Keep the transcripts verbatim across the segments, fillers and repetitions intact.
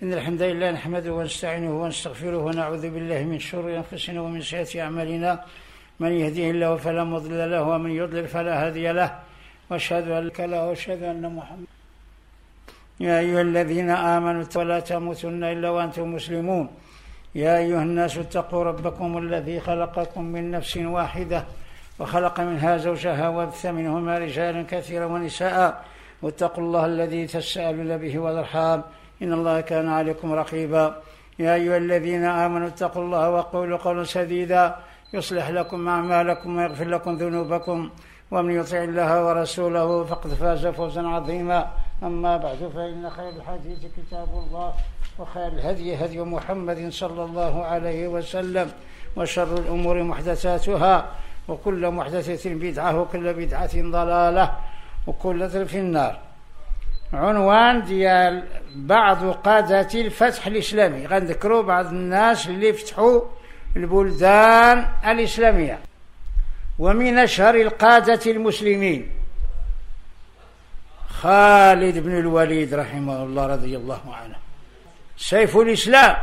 إن الحمد لله نحمده ونستعينه ونستغفره ونعوذ بالله من شرور أنفسنا ومن سيئات أعمالنا، من يهده الله فلا مضل له ومن يضلل فلا هادي له، وأشهد أن لا إله إلا الله وأشهد أن محمدا. يا أيها الذين آمنوا ولا تموتن إلا وأنتم مسلمون. يا أيها الناس اتقوا ربكم الذي خلقكم من نفس واحدة وخلق منها زوجها وبث منهما رجالا كثيرا ونساء، واتقوا الله الذي تساءلون به والأرحام إن الله كان عليكم رقيبا. يا أيها الذين آمنوا اتقوا الله وقولوا قولا سديدا يصلح لكم أعمالكم ويغفر لكم ذنوبكم، ومن يطع الله ورسوله فقد فاز فوزا عظيما. أما بعد، فإن خير الحديث كتاب الله، وخير الهدي هدي محمد صلى الله عليه وسلم، وشر الأمور محدثاتها، وكل محدثة بدعة، وكل بدعة ضلالة، وكل ضلالة في النار. عنوان ديال بعض قادة الفتح الإسلامي، غنذكروا بعض الناس اللي فتحوا البلدان الإسلامية. ومن أشهر القادة المسلمين خالد بن الوليد رحمه الله رضي الله عنه، سيف الإسلام،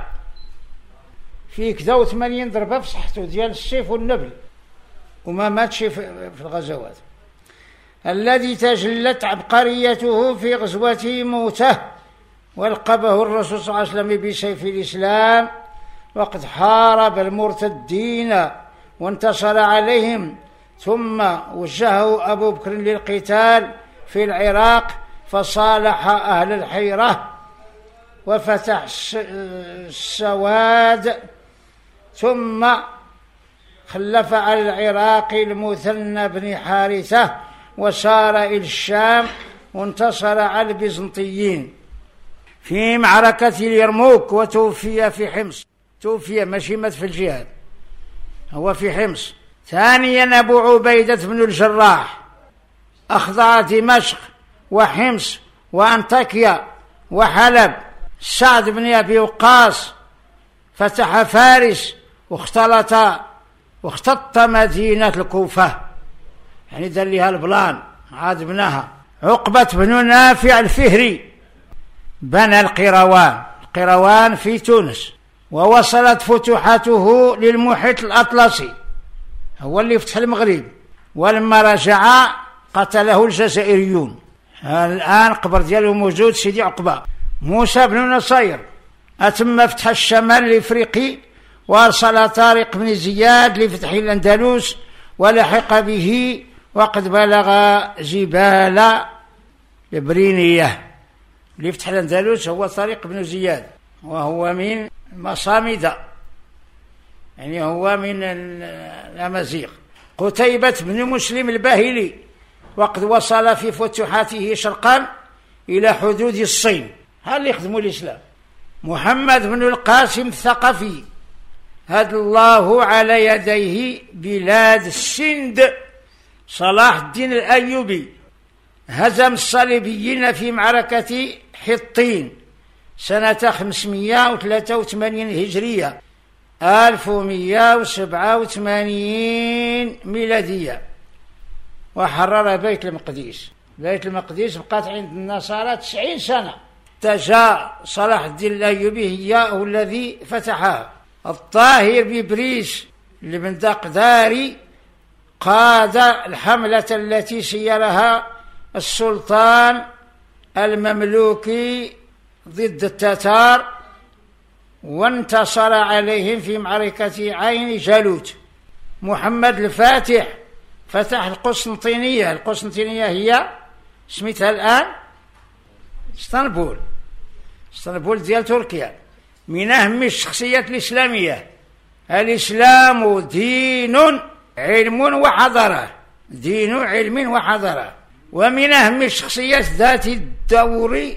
في كذا وثمانين ضربة في صحته ديال السيف والنبل، وما ماتش في الغزوات، الذي تجلت عبقريته في غزوة موته، والقبه الرسول صلى الله عليه وسلم بسيف الإسلام، وقد حارب المرتدين وانتصر عليهم، ثم وجهه أبو بكر للقتال في العراق، فصالح أهل الحيرة وفتح السواد، ثم خلف على العراق المثنى بن حارثة وسار إلى الشام، وانتصر على البيزنطيين في معركة اليرموك، وتوفي في حمص. توفي ماشي مات في الجهاد، هو في حمص. ثانيا أبو عبيدة بن الجراح أخضع دمشق وحمص وأنطاكيا وحلب. سعد بن أبي وقاص فتح فارس، واختلط واختط مدينة الكوفة، يعني دار لها البلان عاد بناها. عقبة بن نافع الفهري بنى القيروان، القيروان في تونس، ووصلت فتوحاته للمحيط الأطلسي، هو اللي فتح المغرب. ولما رجع قتله الجزائريون. الآن قبر دياله موجود سيدي عقبة. موسى بن نصير أتم فتح الشمال الإفريقي، وأرسل طارق بن زياد لفتح الأندلس، ولحق به وقد بلغ جبال البرينية. لفتح الأندلس هو طارق بن زياد، وهو من مصامدة، يعني هو من الأمازيغ. قتيبة بن مسلم الباهلي، وقد وصل في فتوحاته شرقا إلى حدود الصين، هل يخدموا الإسلام. محمد بن القاسم الثقفي هدى الله على يديه بلاد السند. صلاح الدين الأيوبي هزم الصليبيين في معركة حطين سنة خمسمائة وثلاثة وثمانين هجرية، ألف ومائة وسبعة وثمانين ميلادية، وحرر بيت المقدس. بيت المقدس بقات عند النصارى تسعين سنة، جاء صلاح الدين الأيوبي هو الذي فتحها. الطاهر ببريس لبن دقداري قاد الحملة التي سيرها السلطان المملوكي ضد التتار، وانتصر عليهم في معركة عين جالوت. محمد الفاتح فتح القسطنطينية. القسطنطينية هي سميتها الآن اسطنبول، اسطنبول ديال تركيا. من أهم الشخصيات الإسلامية. الإسلام دين علم وحضارة، دين علم وحضارة. ومن أهم الشخصيات ذات الدور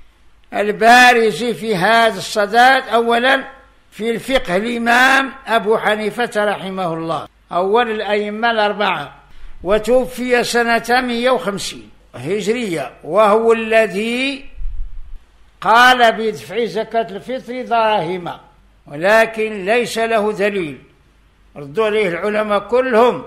البارز في هذا الصدد، أولا في الفقه الإمام أبو حنيفة رحمه الله، أول الأئمة الأربعة، وتوفي سنة مئة وخمسين هجرية، وهو الذي قال بدفع زكاة الفطر دراهم، ولكن ليس له دليل، ردوا عليه العلماء كلهم،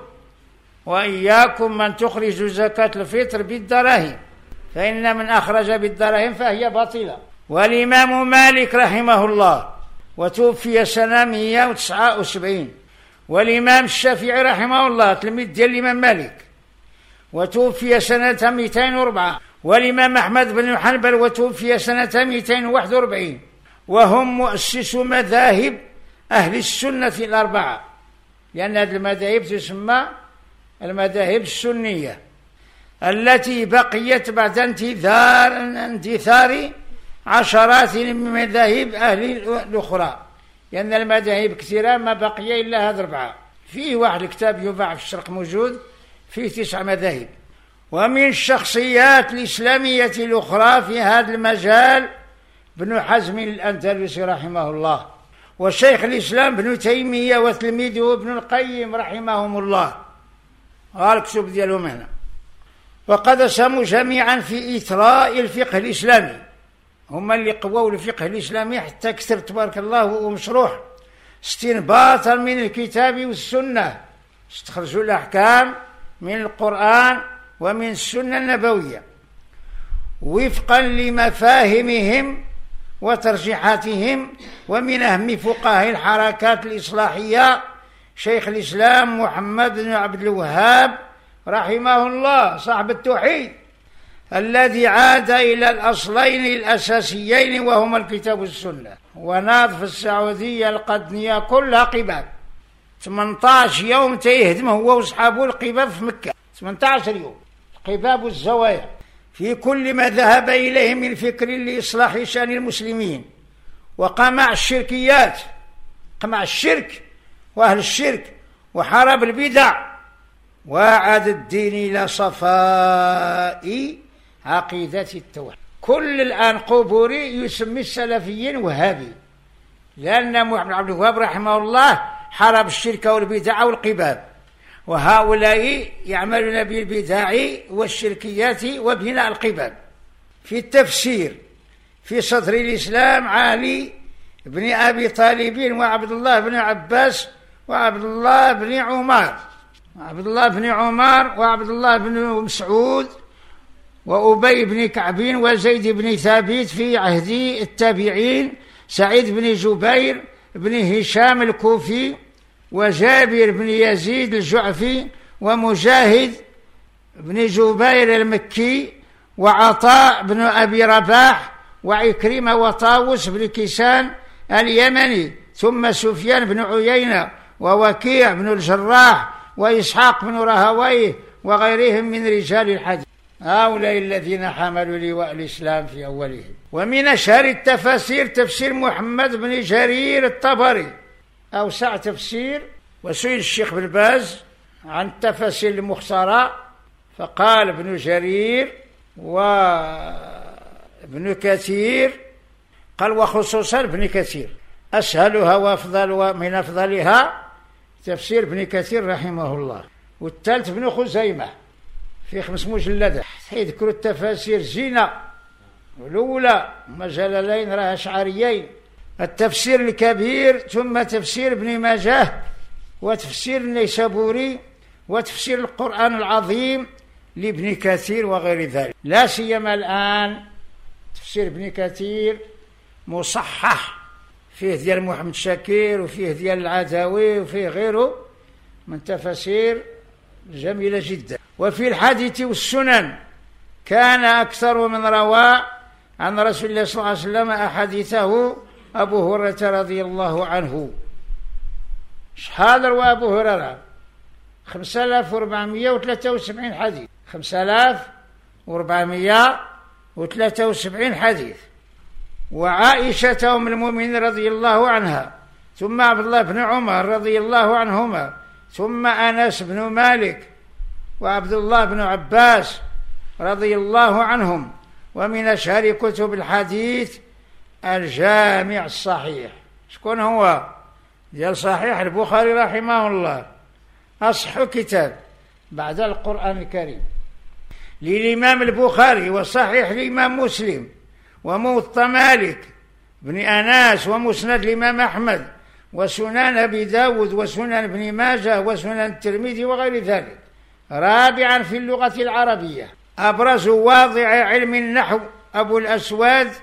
وإياكم من تخرج زكاة الفطر بالدراهم، فإن من أخرج بالدراهم فهي باطلة. والإمام مالك رحمه الله وتوفي سنة مئة وتسعة وسبعين، والإمام الشافعي رحمه الله تلميذ ديال الإمام مالك وتوفي سنة مئتين وأربعة، والإمام أحمد بن حنبل وتوفي سنة مئتين وواحد وأربعين، وهم مؤسسو مذاهب أهل السنة الأربعة، لأن هذه المذاهب تسمى المذاهب السنية التي بقيت بعد انتثار انتثار عشرات من مذاهب أهل الأخرى، لأن المذاهب كثيرة ما بقي إلا هذه أربعة. فيه واحد الكتاب يباع في الشرق موجود فيه تسع مذاهب. ومن الشخصيات الإسلامية الأخرى في هذا المجال ابن حزم الأندلسي رحمه الله، وشيخ الإسلام ابن تيمية وتلميذه ابن القيم رحمهم الله، الكتب ديالهم هنا. وقد سموا جميعا في إثراء الفقه الإسلامي، هما اللي قووا الفقه الإسلامي حتى كثر تبارك الله ومشروح استنباطا من الكتاب والسنة، استخرجوا الأحكام من القرآن ومن السنة النبوية وفقا لمفاهيمهم وترجيحاتهم. ومن أهم فقهاء الحركات الإصلاحية شيخ الإسلام محمد بن عبد الوهاب رحمه الله صاحب التوحيد، الذي عاد إلى الأصلين الأساسيين وهما الكتاب والسنة، وناض في السعودية القدنية كلها قباب، ثمانية عشر يوم تيهدم هو وأصحابه القباب في مكة، ثمانية عشر يوم القباب والزوايا في كل ما ذهب إليه من فكر لإصلاح شأن المسلمين وقمع الشركيات، قمع الشرك وأهل الشرك وحارب البدع، وعاد الدين إلى صفاء عقيدة التوحيد. كل الآن قبوري يسمي السلفيين وهابي، لأن محمد عبد الوهاب رحمه الله حارب الشرك والبدع والقباب، وهؤلاء يعملون بالبدع والشركيات وبناء القباب. في التفسير في صدر الإسلام علي بن أبي طالب وعبد الله بن عباس وعبد الله بن عمر عبد الله بن عمر وعبد الله بن مسعود وأبي بن كعب وزيد بن ثابت في عهد التابعين، سعيد بن جبير بن هشام الكوفي وجابر بن يزيد الجعفي ومجاهد بن جبير المكي وعطاء بن أبي رباح وعكرمة وطاووس بن كيسان اليمني، ثم سفيان بن عيينة ووكيع بن الجراح وإسحاق بن راهويه وغيرهم من رجال الحديث، هؤلاء الذين حملوا لواء الإسلام في أوله. ومن أشهر التفاسير تفسير محمد بن جرير الطبري أوسع تفسير، وسئل الشيخ بن باز عن التفاسير المختصرة فقال ابن جرير وابن كثير، قال وخصوصا ابن كثير أسهلها وأفضل من أفضلها تفسير ابن كثير رحمه الله، والثالث ابن خزيمة في خمس مجلدات يذكر التفاسير زينة، والأولى مجللين راه أشعريين، التفسير الكبير، ثم تفسير ابن ماجه وتفسير النيسابوري وتفسير القرآن العظيم لابن كثير وغير ذلك. لا سيما الآن تفسير ابن كثير مصحح، فيه ديال محمد شاكر وفيه ديال العدوي وفيه غيره من تفاسير جميلة جدا. وفي الحديث والسنن كان أكثر من روى عن رسول الله صلى الله عليه وسلم أحاديثه أبو هريرة رضي الله عنه. شحال روى أبو هريرة؟ خمسة آلاف وأربعمائة وثلاثة وسبعين حديث، خمسة آلاف وأربعمائة وثلاثة وسبعين حديث. وعائشة أم المؤمنين رضي الله عنها، ثم عبد الله بن عمر رضي الله عنهما، ثم أنس بن مالك وعبد الله بن عباس رضي الله عنهم. ومن أشهر كتب الحديث الجامع الصحيح، شكون هو؟ ديال صحيح البخاري رحمه الله، أصح كتاب بعد القرآن الكريم للإمام البخاري، وصحيح الإمام مسلم، وموطأ مالك بن أناس، ومسند الإمام أحمد، وسنن أبي داود، وسنن ابن ماجه، وسنن الترمذي وغير ذلك. رابعا في اللغة العربية أبرز واضع علم النحو أبو الأسود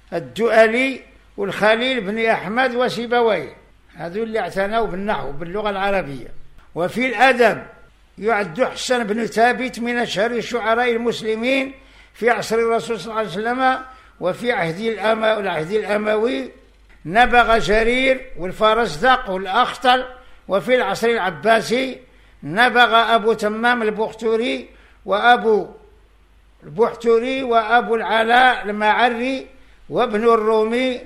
الدؤلي والخليل بن أحمد وسيبويه، هذو اللي اعتنوا بالنحو باللغة العربية. وفي الأدب يعد حسن بن ثابت من أشهر شعراء المسلمين في عصر الرسول صلى الله عليه وسلم وفي عهد العهد الأموي. نبغ جرير والفرزدق والأخطل. وفي العصر العباسي نبغ أبو تمام البختوري وأبو البحتري وأبو العلاء المعري وابن الرومي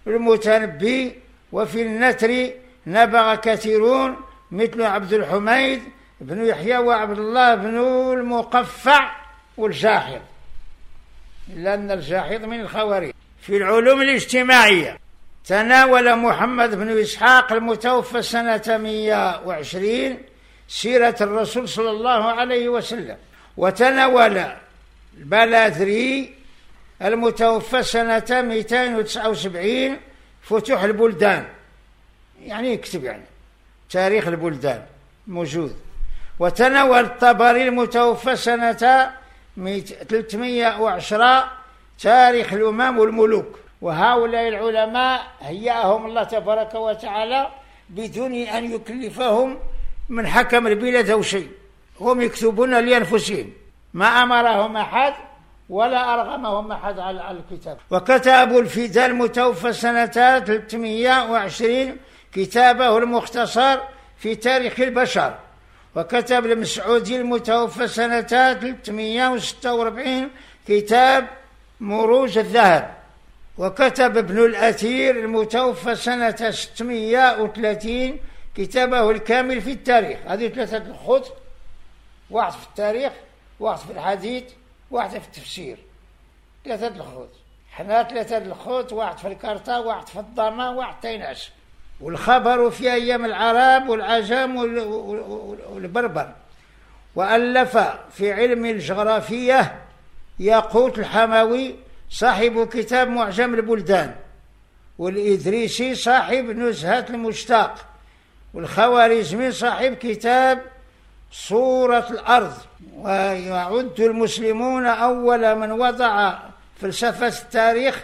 المتنبي. وفي النثر نبغ كثيرون مثل عبد الحميد بن يحيى وعبد الله بن المقفع والجاحظ، إلا أن الجاحظ من الخوارج. في العلوم الاجتماعية تناول محمد بن إسحاق المتوفى سنة مئة وعشرين سيرة الرسول صلى الله عليه وسلم. وتناول البلاذري المتوفى سنة مئتين وتسعة وسبعين فتوح البلدان، يعني يكتب يعني تاريخ البلدان موجود. وتناول الطبري المتوفى سنة ثلاثمئة وعشرة تاريخ الأمم والملوك. وهؤلاء العلماء هيأهم الله تبارك وتعالى بدون أن يكلفهم من حكم البلاد أو شيء، هم يكتبون لأنفسهم، ما أمرهم أحد ولا أرغمهم أحد على الكتاب. وكتب الفداء المتوفى سنة ثلاثمئة وعشرين كتابه المختصر في تاريخ البشر. وكتب المسعودي المتوفى سنة ثلاثمئة وستة وأربعين كتاب مروج الذهب. وكتب ابن الأثير المتوفى سنة ستمئة وثلاثين كتابه الكامل في التاريخ. هذه ثلاثة الخط، واحد في التاريخ، واحد في الحديث، واحد في التفسير، ثلاثة الخط. حنا ثلاثة الخط، واحد في الكارطة، واحد في الضامة، واحد تيناس. والخبر في أيام العرب والعجم والبربر. وألف في علم الجغرافية ياقوت الحموي صاحب كتاب معجم البلدان، والإدريسي صاحب نزهة المشتاق، والخوارزمي صاحب كتاب صورة الأرض. ويعد المسلمون أول من وضع فلسفة التاريخ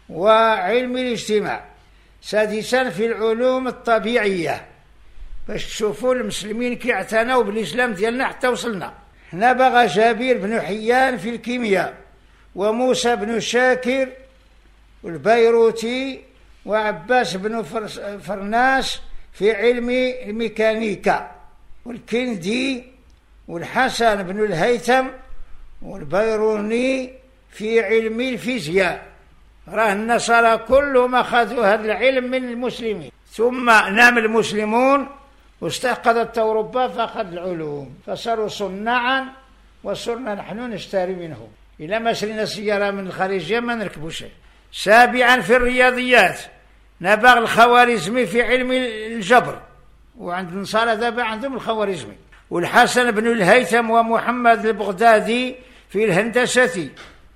وعلم الاجتماع. سادسا في العلوم الطبيعية، باش تشوفوا المسلمين كي اعتنوا بالإسلام ديالنا حتى وصلنا. نبغ جابير بن حيان في الكيمياء، وموسى بن شاكر والبيروتي، وعباس بن فرناس في علم الميكانيكا، والكندي والحسن بن الهيثم والبيروني في علم الفيزياء. راه النصارى كلهم أخذوا هذا العلم من المسلمين، ثم نام المسلمون واستيقظت أوروبا فأخذ العلوم فصاروا صناعا، وصرنا نحن نشتري منهم. إلا ما شرينا سيارة من الخارجية ما نركبوا شيء. سابعا في الرياضيات نبغ الخوارزمي في علم الجبر، وعند النصارى دابا عندهم الخوارزمي، والحسن بن الهيثم ومحمد البغدادي في الهندسة،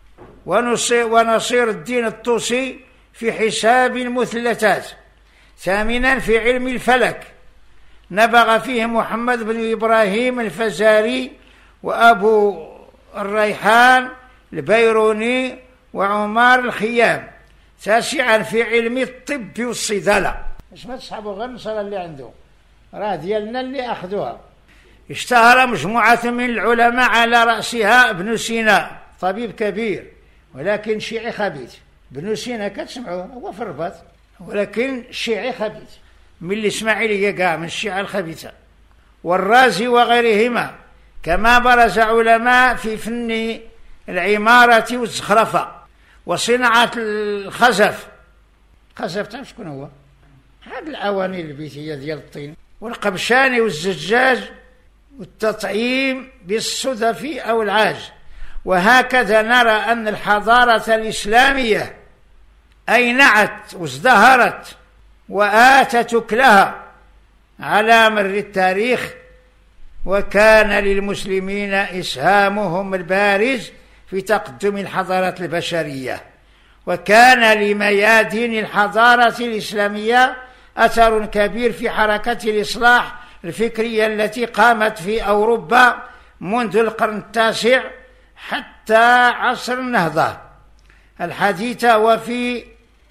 ونصير الدين الطوسي في حساب المثلثات. ثامنا في علم الفلك نبغ فيه محمد بن إبراهيم الفزاري وأبو الريحان البيروني وعمار الخيام. تاسعا في علم الطب والصيدلة، مش ما تسحبوا غير النصارى اللي عندهم، راه ديالنا اللي أخذوها. اشتهر مجموعة من العلماء على رأسها ابن سينا، طبيب كبير ولكن شيعي خبيث. ابن سينا كتسمعوه هو في الرباط، ولكن شيعي خبيث من الإسماعيلية كاع، من الشيعة الخبيثة. والرازي وغيرهما. كما برز علماء في فن العمارة والزخرفة وصناعة الخزف. الخزف تعرف شكون هو؟ هذه الأواني البيتية ديال الطين، والقبشاني والزجاج والتطعيم بالصدف أو العاج. وهكذا نرى أن الحضارة الإسلامية أينعت وازدهرت وآتت أكلها على مر التاريخ، وكان للمسلمين إسهامهم البارز في تقدم الحضارة البشرية، وكان لميادين الحضارة الإسلامية أثر كبير في حركة الإصلاح الفكرية التي قامت في أوروبا منذ القرن التاسع حتى عصر النهضة. الحديثة وفي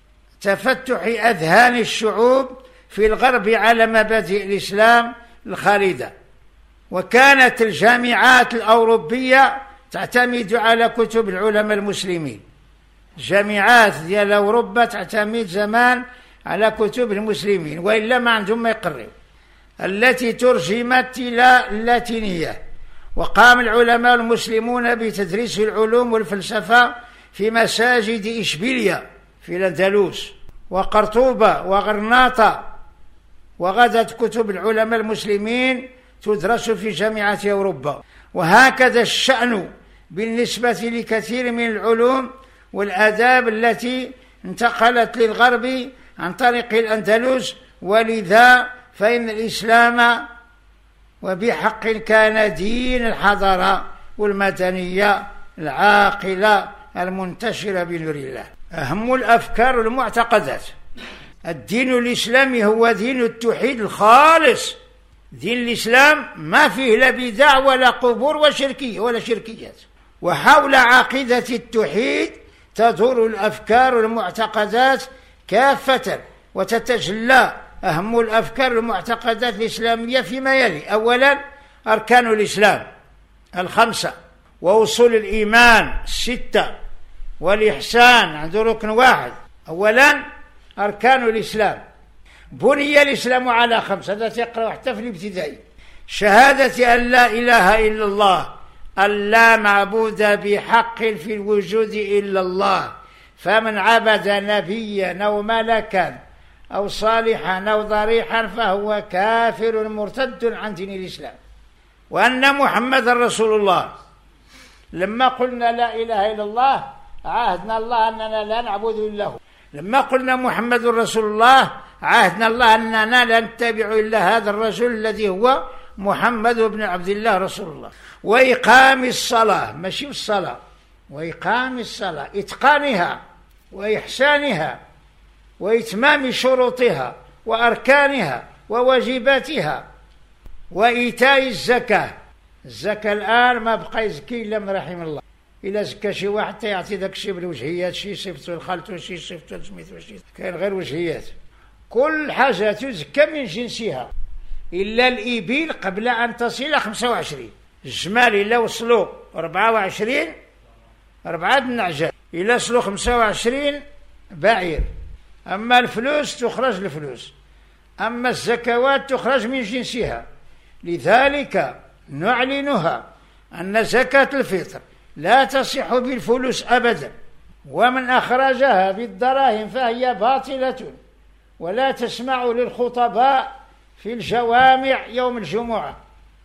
تفتح أذهان الشعوب في الغرب على مبادئ الإسلام الخالدة. وكانت الجامعات الأوروبية تعتمد على كتب العلماء المسلمين. الجامعات ديال أوروبا تعتمد زمان على كتب المسلمين، وإلا ما عندهم ما يقروا، التي ترجمت إلى اللاتينية. وقام العلماء المسلمون بتدريس العلوم والفلسفة في مساجد إشبيلية في الأندلس وقرطبة وغرناطة، وغدت كتب العلماء المسلمين تدرس في جامعات أوروبا. وهكذا الشأن بالنسبة لكثير من العلوم والآداب التي انتقلت للغرب عن طريق الأندلس. ولذا فإن الإسلام وبحق كان دين الحضارة والمدنية العاقلة المنتشرة بنور الله. أهم الأفكار والمعتقدات. الدين الإسلامي هو دين التوحيد الخالص. دين الإسلام ما فيه لا بدع ولا قبور وشركية ولا شركيات. وحول عقيدة التوحيد تدور الأفكار والمعتقدات كافة، وتتجلى أهم الأفكار والمعتقدات الإسلامية فيما يلي: أولا أركان الإسلام الخمسة، وأصول الإيمان الستة، والإحسان عنده ركن واحد. أولا أركان الإسلام. بني الإسلام على خمس، هذا تقرأ حتى في الابتدائي: شهادة أن لا إله إلا الله، أن لا معبود بحق في الوجود إلا الله، فمن عبد نبيا أو ملكا أو صالحا أو ضريحا فهو كافر مرتد عن دين الإسلام. وأن محمد رسول الله. لما قلنا لا إله إلا الله عاهدنا الله أننا لا نعبد إلا هو. لما قلنا محمد رسول الله عاهدنا الله أننا لا نتبع إلا هذا الرسول الذي هو محمد بن عبد الله رسول الله. وإقام الصلاة، ماشي الصلاة، وإقام الصلاة، إتقانها وإحسانها وإتمام شروطها وأركانها وواجباتها. وإيتاء الزكاة. الزكاة الآن ما بقى يزكي إلا من رحم الله. إلا زكى شي واحد يعطي داك الشيء بالوجهيات، شي صفته لخالته، شي صفته لسميتو، شي كاين غير وجهيات. كل حاجة تزكى من جنسها إلا الإبل قبل أن تصل خمسة وعشرين. الجمال إلا وصلوا أربعة وعشرين أربعة النعجات، إلا وصلوا خمسة وعشرين بعير. أما الفلوس تخرج الفلوس، أما الزكوات تخرج من جنسها. لذلك نعلنها أن زكاة الفطر لا تصح بالفلوس أبدا، ومن أخرجها بالدراهم فهي باطلة. ولا تسمع للخطباء في الجوامع يوم الجمعة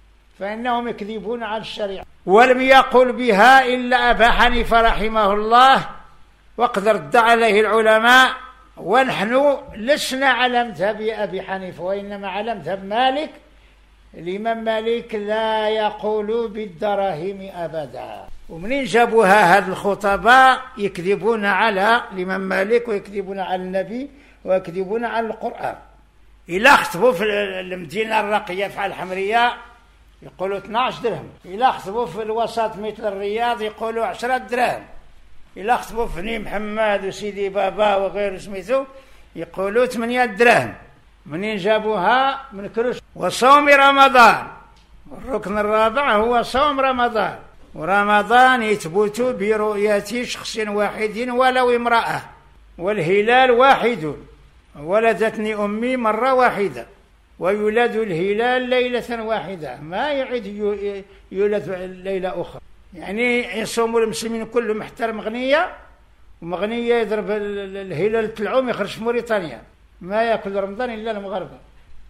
فإنهم يكذبون على الشريعة. ولم يقل بها إلا أبا حنيفة رحمه الله، وقد رد عليه العلماء. ونحن لسنا على مذهب أبي حنيفة، وإنما على مذهب مالك. الإمام مالك لا يقول بالدراهم أبدا. ومنين جابوها هاد الخطباء يكذبون على الإمام مالك ويكذبون على النبي ويكذبون على القرآن. إلا خطبوا في المدينة الراقية في الحمرية يقولوا اثناش درهم، إلا خطبوا في الوسط مثل الرياض يقولوا عشرة دراهم، إلا خطبوا في ني محمد وسيدي بابا وغير سميتو يقولوا ثمانية دراهم. منين جابوها؟ من كروش. وصوم رمضان، الركن الرابع هو صوم رمضان. ورمضان يثبت برؤية شخص واحد ولو امرأة، والهلال واحد. ولدتني أمي مرة واحدة، ويولد الهلال ليلة واحدة، ما يعد يولد ليلة أخرى. يعني يصوم المسلمين كلهم حتى المغنية، ومغنية يضرب الهلال تلعوم يخرج في موريتانيا، ما يأكل رمضان إلا المغرب.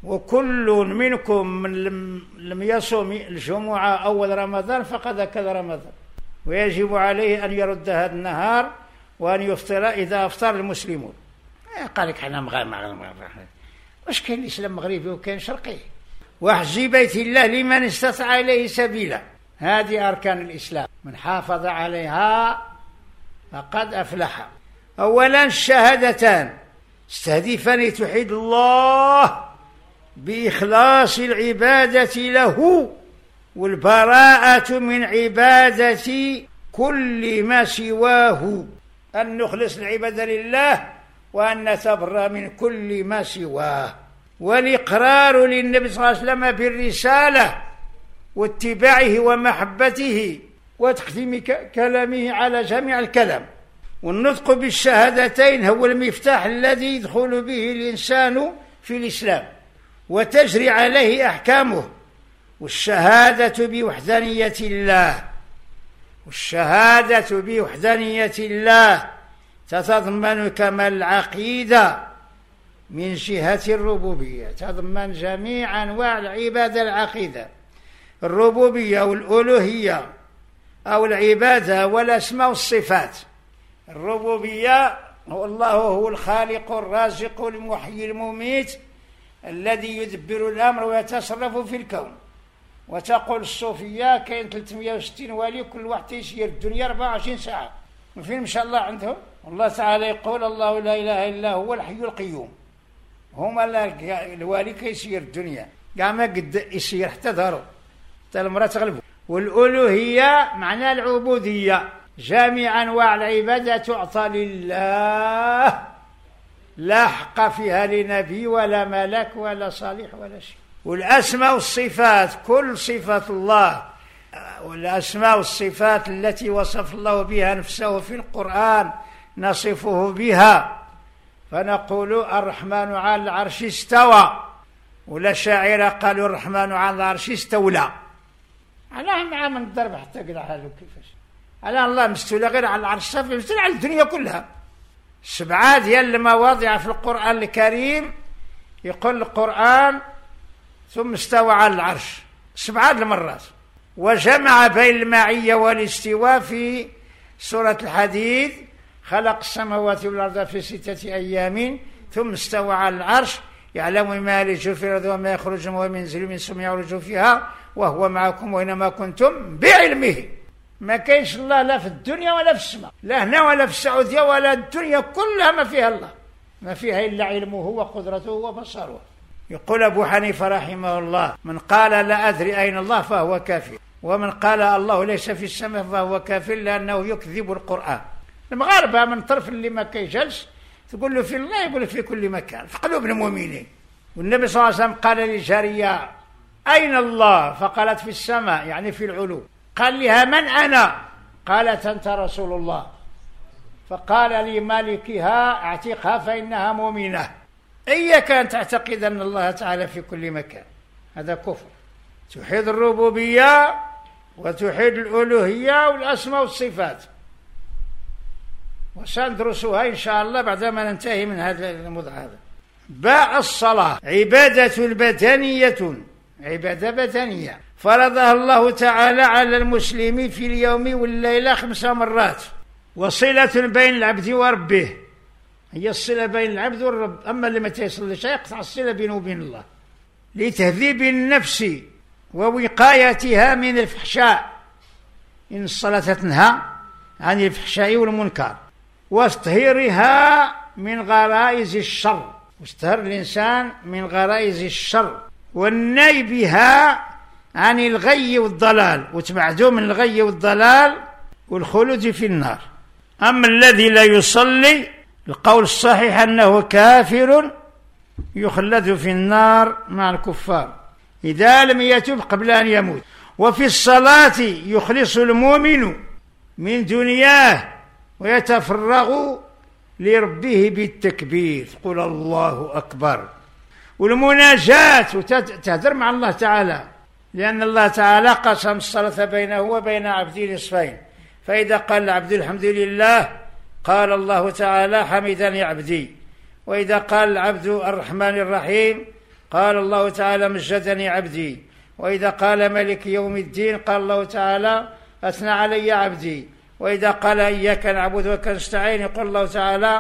وكل منكم من لم يصوم الجمعة أول رمضان فقد أكل رمضان، ويجب عليه أن يرد هذا النهار وأن يفطر إذا أفطر المسلمون. قال لك حنا مغرب، واش كاين الإسلام مغربي وكاين شرقي؟ وحج بيت الله لمن استطاع إليه سبيلا. هذه أركان الإسلام، من حافظ عليها فقد أفلح. أولا الشهادتان استهدفان توحيد الله بإخلاص العبادة له، والبراءة من عبادة كل ما سواه. أن نخلص العبادة لله وأن نتبرأ من كل ما سواه. والإقرار للنبي صلى الله عليه وسلم بالرسالة واتباعه ومحبته وتقديم كلامه على جميع الكلام. والنطق بالشهادتين هو المفتاح الذي يدخل به الإنسان في الإسلام وتجري عليه أحكامه. والشهادة بوحدانية الله والشهادة بوحدانية الله تتضمن كمال العقيدة من جهة الربوبية، تضمن جميع أنواع العبادة العقيدة، الربوبية والألوهية أو العبادة والأسماء والصفات. الربوبية هو الله هو الخالق الرازق المحيي المميت الذي يدبر الأمر ويتصرف في الكون. وتقول الصوفية كاين ثلاثمائة وستين ولي كل واحد يسير الدنيا أربعة وعشرين ساعة. فين مشاء الله عندهم؟ الله تعالى يقول الله لا إله إلا هو الحي القيوم. هما الوالي كيسير الدنيا كاع ما قد يسير حتى دارو حتى المرأة تغلبه. والألوهية معنى العبودية، جميع أنواع العبادة تعطى لله لا حق فيها لنبي ولا ملك ولا صالح ولا شيء. والأسماء والصفات كل صفة الله، والأسماء والصفات التي وصف الله بها نفسه في القرآن نصفه بها، فنقول الرحمن على العرش استوى، ولا شاعر قالوا الرحمن على العرش استولى. على مع من الضرب حتى قلع حاله كيفاش على الله مستولى غير على العرش صافي، مستولى على الدنيا كلها. سبعة ديال المواضع في القرآن الكريم يقول القرآن ثم استوى على العرش سبعة المرات. وجمع بين المعية والاستواء في سورة الحديد خلق السماوات والأرض في ستة أيام ثم استوى على العرش يعلم ما يلج في الأرض وما يخرج وما ينزل من سماء يعرج فيها وهو معكم وإنما كنتم بعلمه. ما كاينش الله لا في الدنيا ولا في السماء، لا هنا ولا في السعودية ولا الدنيا كلها ما فيها الله، ما فيها إلا علمه وقدرته وبصره. يقول أبو حنيفة رحمه الله من قال لا أدري أين الله فهو كافر، ومن قال الله ليس في السماء فهو كافر لأنه يكذب القرآن. المغاربة من طرف اللي ما كيجلس تقول له في الله يقول له في كل مكان في قلوب المؤمنين. والنبي صلى الله عليه وسلم قال للجارية أين الله؟ فقالت في السماء يعني في العلو. قال لها من أنا؟ قالت أنت رسول الله. فقال لمالكها اعتقها فإنها مؤمنة. إياك أن تعتقد أن الله تعالى في كل مكان، هذا كفر. توحيد الربوبية وتوحيد الألوهية والأسماء والصفات، وسندرسها إن شاء الله بعدما ننتهي من هذا الموضوع. هذا باء الصلاة عبادة بدنية، عبادة بدنية فرضها الله تعالى على المسلم في اليوم والليلة خمس مرات، وصلة بين العبد وربه، هي الصلة بين العبد والرب. أما اللي ما يصليش يقطع الصلة بينه وبين الله، لتهذيب النفس ووقايتها من الفحشاء، إن الصلاة تنهى عن الفحشاء والمنكر، واستهيرها من غرائز الشر، واستهر الإنسان من غرائز الشر، والنهي بها عن الغي والضلال، وتبعدوا من الغي والضلال والخلود في النار. أما الذي لا يصلي القول الصحيح أنه كافر يخلد في النار مع الكفار إذا لم يتب قبل أن يموت. وفي الصلاة يخلص المؤمن من دنياه ويتفرغ لربه بالتكبير، تقول الله أكبر. والمناجاة وتهدر مع الله تعالى، لأن الله تعالى قسم الصلاة بينه وبين عبده نصفين، فإذا قال العبد الحمد لله قال الله تعالى حمدني عبدي، وإذا قال العبد الرحمن الرحيم قال الله تعالى مجدني عبدي، وإذا قال ملك يوم الدين قال الله تعالى أثنى علي عبدي، وإذا قال إياك نعبد وإياك نستعين يقول الله تعالى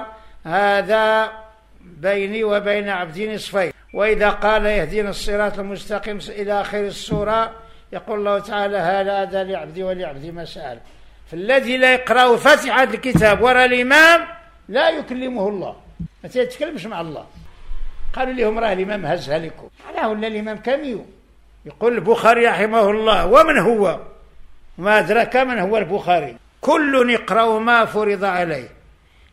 هذا بيني وبين عبدي نصفين، وإذا قال يهدينا الصراط المستقيم إلى آخر السورة يقول الله تعالى هذا لعبدي ولعبدي ما سأل. فالذي لا يقرأ فاتحة الكتاب وراء الإمام لا يكلمه الله، ما يتكلمش مع الله. قالوا لهم راه الإمام هزها لكم، علاه ولا الإمام كاميو. يقول البخاري رحمه الله ومن هو؟ ما أدرك من هو البخاري؟ كل يقرأ ما فرض عليه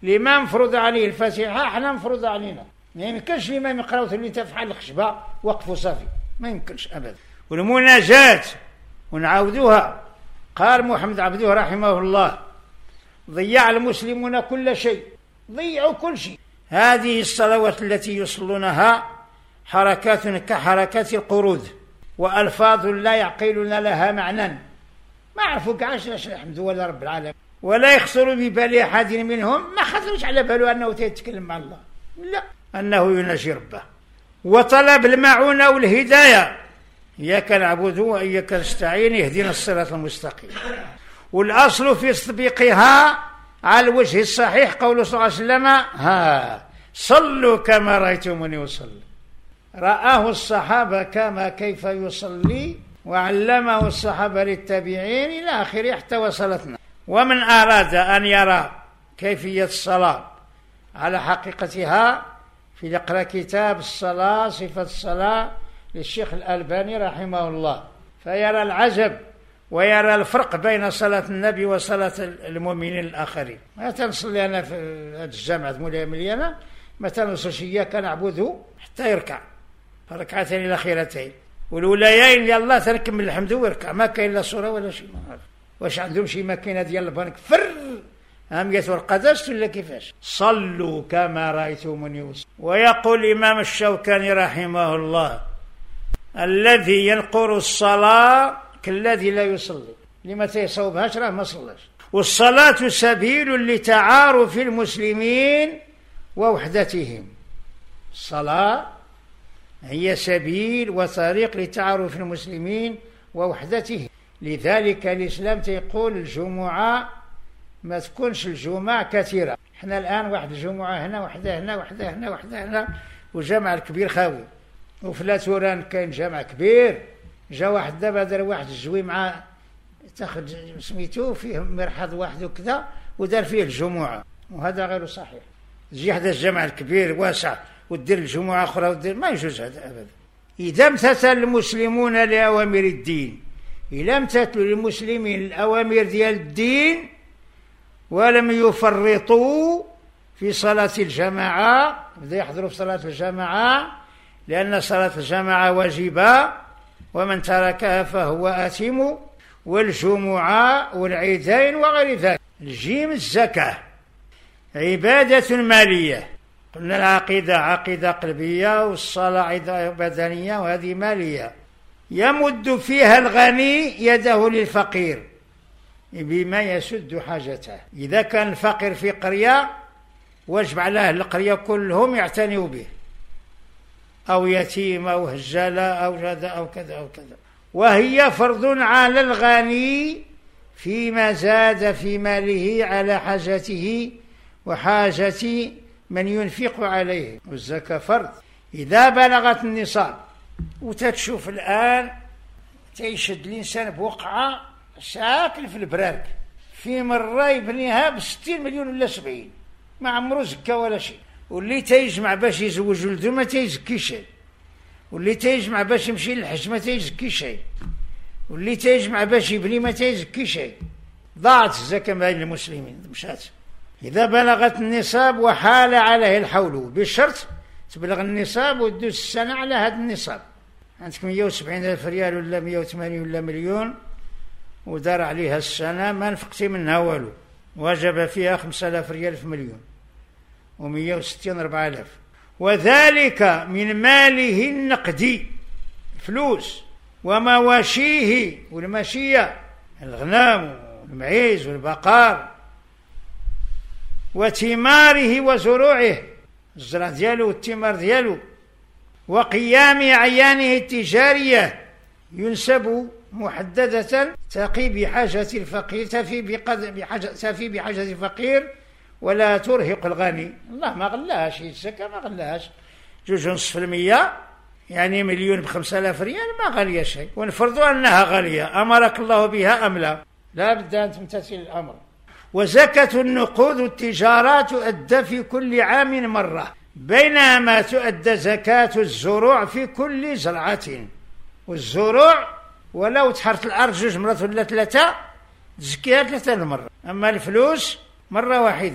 الإمام مفروض عليه الفاتحة، احنا مفروض علينا. ما يمكنش الإمام يقراو اللي تفعل الخشبة وقفوا صافي، ما يمكنش أبدا. والمناجاة ونعاودوها، قال محمد عبده رحمه الله: ضيع المسلمون كل شيء، ضيعوا كل شيء. هذه الصلوات التي يصلونها حركات كحركات القرود، وألفاظ لا يعقلون لها معنى، ما عرفوا كاعش لاش يحمدوا ولا رب العالمين، ولا يخطر ببال أحد منهم، ما خطرش على باله أنه يتكلم مع الله، لا، أنه يناجي ربه. وطلب المعونة والهداية، إياك نعبد وإياك نستعين اهدنا الصراط المستقيم. والأصل في تطبيقها على الوجه الصحيح قول صلى الله عليه وسلم: ها صلوا كما رأيتموني أصلي. رآه الصحابة كما كيف يصلي، وعلمه الصحابة للتابعين إلى آخره حتى وصلتنا. ومن أراد أن يرى كيفية الصلاة على حقيقتها فليقرأ كتاب الصلاة صفة الصلاة للشيخ الألباني رحمه الله، فيرى العجب ويرى الفرق بين صلاة النبي وصلاة المؤمنين الآخرين. ما تنصلي أنا في هذا الجامعة مولاي مليانة، ما تنصلش إياك نعبده حتى يركع ركعتين الأخيرتين، والولايين اللي الله تنكمل الحمد ويركع، ما كاين لا صورة ولا شيء. واش عندهم شي ماكينة ديال البنك فر أمية والقدس ولا كيفاش؟ صلوا كما رأيتموني أصلي. ويقول الإمام الشوكاني رحمه الله: الذي ينقر الصلاة كالذي لا يصلي، لما تيصوبهاش راه ما صلاش. والصلاة سبيل لتعارف المسلمين ووحدتهم، الصلاة هي سبيل وطريق لتعارف المسلمين ووحدتهم. لذلك الإسلام تيقول الجمعة ما تكونش الجمعة كثيرة. احنا الآن واحد الجمعة هنا وحدة هنا وحدة هنا وحدة هنا، وجمع الكبير خاوي. وفي لاتوران كاين جامع كبير، جا واحد دابا دار واحد الجوي مع تاخذ سميتو فيه مرحاض واحد وكذا ودار فيه الجمعة، وهذا غير صحيح. تجي حدا الجامع الكبير واسع ودير الجمعة أخرى ودير، ما يجوز هذا أبدا. إذا امتثل المسلمون لأوامر الدين، إذا امتثلوا المسلمين الأوامر ديال الدين ولم يفرطوا في صلاة الجماعة، بدا يحضروا في صلاة الجماعة، لأن صلاة الجماعة واجبة ومن تركها فهو آثم، والجمعة والعيدين وغير ذلك. الجيم الزكاة عبادة مالية، قلنا العقيدة عقيدة قلبية، والصلاة عبادة بدنية، وهذه مالية. يمد فيها الغني يده للفقير بما يسد حاجته. إذا كان الفقير في قرية واجب على أهل القرية كلهم يعتنوا به، أو يتيم أو هجالة أو كذا أو كذا أو كذا. وهي فرض على الغني فيما زاد في ماله على حاجته وحاجة من ينفق عليه. والزكاة فرض إذا بلغت النصاب. وتتشوف الآن تيشد الإنسان بوقعة ساكن في البرارك، في مرة يبنيها بستين مليون ولا سبعين، ما عمرو زكا ولا شيء. واللي تيجمع باش يزوج ولده ما تيزكي شيء، واللي تيجمع باش يمشي للحج ما تيزكي شيء، واللي تيجمع باش يبني ما تيزكي شيء. ضاعت الزكاة بين المسلمين، مشات. إذا بلغت النصاب وحال عليه الحول، بشرط تبلغ النصاب وتدوز السنة على هذا النصاب. عندك مية وسبعين ألف ريال ولا مية وثمانين ولا مليون ودار عليها السنة ما نفقتي منها والو، وجب فيها خمسة آلاف ريال في مليون ومية وستين أربعة آلاف. وذلك من ماله النقدي، فلوس، ومواشيه والماشية، الغنام والمعيز والبقار، وثماره وزروعه، الزرع ديالو والثمار ديالو، وقيام أعيانه التجارية ينسب محددة تقي بحاجة الفقير، تفي بحاجة تفي بحاجة الفقير ولا ترهق الغني. الله ما غلاش الزكاة، ما غلاش جوج ونصف المية، يعني مليون بخمسة آلاف ريال، ما غالية شيء. ونفرضوا أنها غالية، أمرك الله بها أم لا؟ لا بد أن تمتثل الأمر. وزكاة النقود والتجارات تؤدى في كل عام مرة، بينما تؤدى زكاة الزروع في كل زرعة. والزروع ولو تحرت الأرض جوج مرات ولا ثلاثة تزكيها ثلاثة المرة، أما الفلوس مرة واحدة.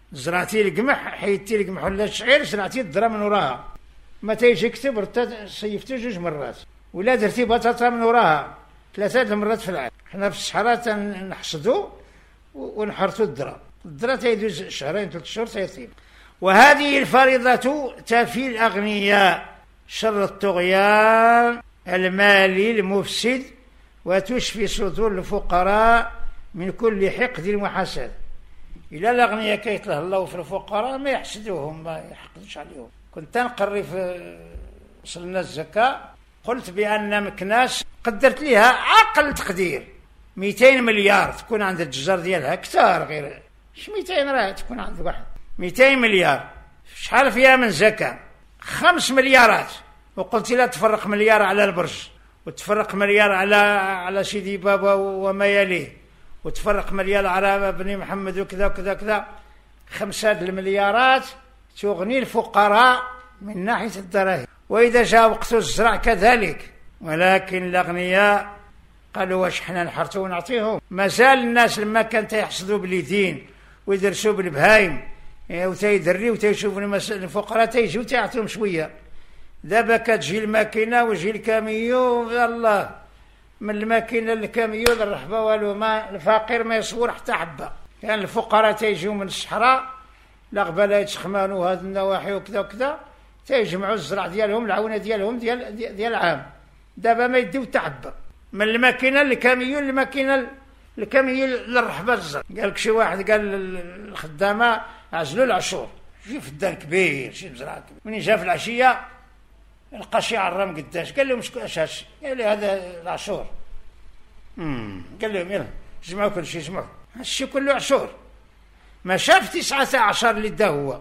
زرعتي القمح حيدتي القمح ولا الشعير زرعتي الذره من وراها، ما تيجي كتب رتا صيفتي جوج مرات، ولا درتي بطاطا من وراها ثلاثه المرات في العام. حنا في الصحراء تنحصدوا ونحرثوا الذره، الذره تيدوز شهرين ثلاث شهور تيطيب. وهذه الفريضه تفي الاغنياء شر الطغيان المالي المفسد، وتشفي صدور الفقراء من كل حقد وحسد. إلا الأغنياء كيتلهلاو في الفقراء ما يحسدوهم، ما يحقدوش عليهم. كنت نقري في وصلنا الزكاة، قلت بأن مكناس قدرت لها أقل تقدير مئتين مليار تكون عند التجار ديالها، كثار غير مش مئتين راه تكون عند واحد مئتين مليار. شحال فيها من زكاة؟ خمس مليارات. وقلت لا تفرق مليار على البرج، وتفرق مليار على على سيدي بابا وما يليه، وتفرق مليار على بني محمد وكذا وكذا كذا. خمسة المليارات تغني الفقراء من ناحية الدراهم. وإذا جاء وقت الزرع كذلك. ولكن الأغنياء قالوا واش حنا نحرثوا ونعطيهم؟ مازال الناس لما كانت يحصدوا باليدين ويدرسوا بالبهايم وتيدري وتيشوفوا الفقراء تيجوا تيعطيهم شوية. دابا كتجي الماكينة ويجي الكاميو، الله من الماكينة للكاميو للرحبة والو، ما الفقير ما يصور حتى حبة. كان الفقراء تيجوا من الصحراء لا قبل يتخمانوا هذه النواحي وكذا وكذا، تيجمعوا الزرع ديالهم العونة ديالهم ديال ديال العام. دابا ما يديو حتى حبة من الماكينة للكاميو الماكينة الكاميو للرحبة الزرع. قال لك شي واحد قال للخدامة عزلوا العشور، شي فدان كبير شي مزرعة كبير، منين جا في العشية لقى شي عرام قداش، قال لهم شكون اش هادشي؟ قال لي هذا العشور. امم قال لهم يلا جمعوا كل شيء، جمعوا هادشي كله عشور. ما شاف تسعة عشر اللي دا هو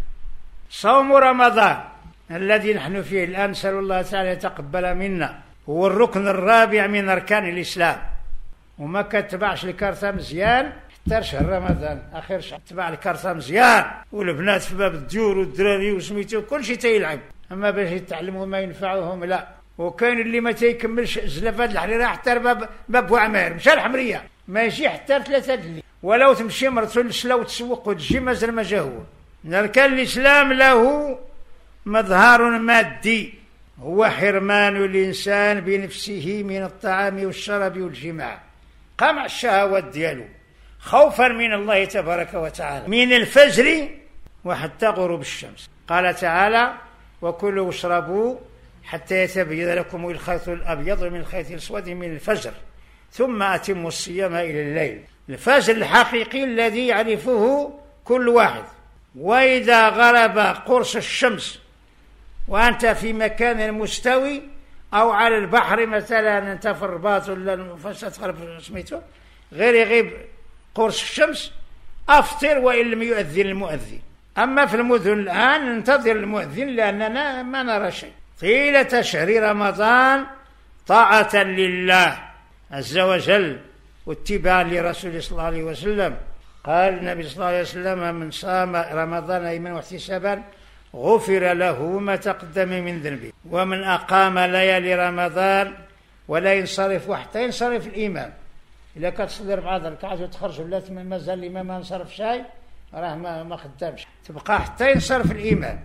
صوم رمضان الذي نحن فيه الآن، نسأل الله تعالى يتقبل منا، هو الركن الرابع من أركان الإسلام. وما كتبعش الكارثة مزيان حتى شهر رمضان آخر شهر تبع الكارثة مزيان، والبنات في باب الديور والدراري وسميتو كل شيء تيلعب، أما باش يتعلموا ما ينفعهم لا. وكاين اللي ما تيكملش زلفات الحريرة حتى باب باب وعمار مشى الحمرية ما يجي حتى ثلاثة الليل، ولو تمشي مرتو للسلا وتسوق وتجي مازال ما جا هو. كان الإسلام له مظهر مادي، هو حرمان الإنسان بنفسه من الطعام والشراب والجماع، قمع الشهوات ديالو خوفا من الله تبارك وتعالى من الفجر وحتى غروب الشمس. قال تعالى وكلوا واشربوا حتى يتبين لكم الخيط الأبيض من الخيط الأسود من الفجر ثم أتموا الصيام إلى الليل. الفجر الحقيقي الذي يعرفه كل واحد. وإذا غرب قرص الشمس وأنت في مكان مستوي أو على البحر مثلا، أنت في الرباط ولا فاش تغرب سميتو، غير يغيب قرص الشمس أفطر وإن لم يؤذن المؤذن. أما في المدن الآن ننتظر المؤذن لأننا ما نرى شيء. طيلة شهر رمضان طاعة لله عز وجل واتباعا لرسوله صلى الله عليه وسلم. قال النبي صلى الله عليه وسلم من صام رمضان إيمانا واحتسابا غفر له ما تقدم من ذنبه، ومن أقام ليالي رمضان ولا ينصرف حتى ينصرف الإمام. إذا كتصلي أربعة ركعات وتخرج ولا مازال الإمام ما انصرف شيء راه ما ما خدامش، تبقى حتى ينصرف الإمام.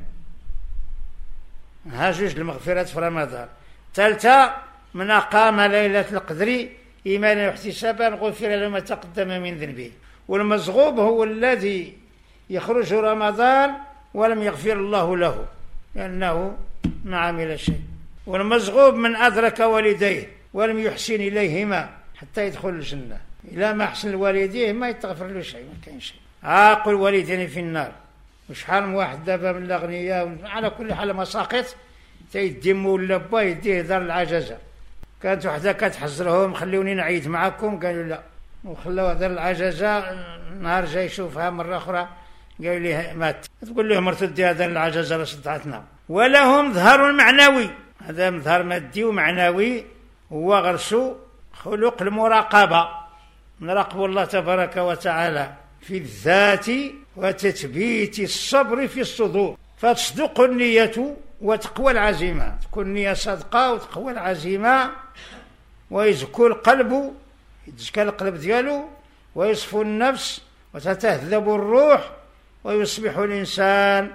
ها جوج المغفرات في رمضان. ثالثة من أقام ليلة القدر إيمانا واحتسابا غفر له ما تقدم من ذنبه. والمزغوب هو الذي يخرج رمضان ولم يغفر الله له لأنه ما عمل شيء. والمزغوب من أدرك والديه ولم يحسن إليهما حتى يدخل الجنة. إذا ما أحسن الوالديه ما يتغفر له شيء، ما كاين شيء. عاق الوالدين في النار. وشحال من واحد دابا من الأغنياء على كل حال مساقط تيديمو ولا با يديه دار العجزة. كانت وحده كتحزرهم خلوني نعيد معكم، قالوا لا، وخلاوها دار العجزة. نهار جاي يشوفها مرة أخرى قالوا لي مات. تقول له مرتو ديها دار العجزة صدعتنا. ولهم ظهر معنوي، هذا مظهر مادي ومعنوي، هو غرسو خلق المراقبة، نراقب الله تبارك وتعالى في الذات وتثبيت الصبر في الصدور، فتصدق النية وتقوى العزيمة. تكون النية صادقة وتقوى العزيمة، ويزكو القلب، يزكى القلب ديالو، ويصفو النفس وتتهذب الروح، ويصبح الإنسان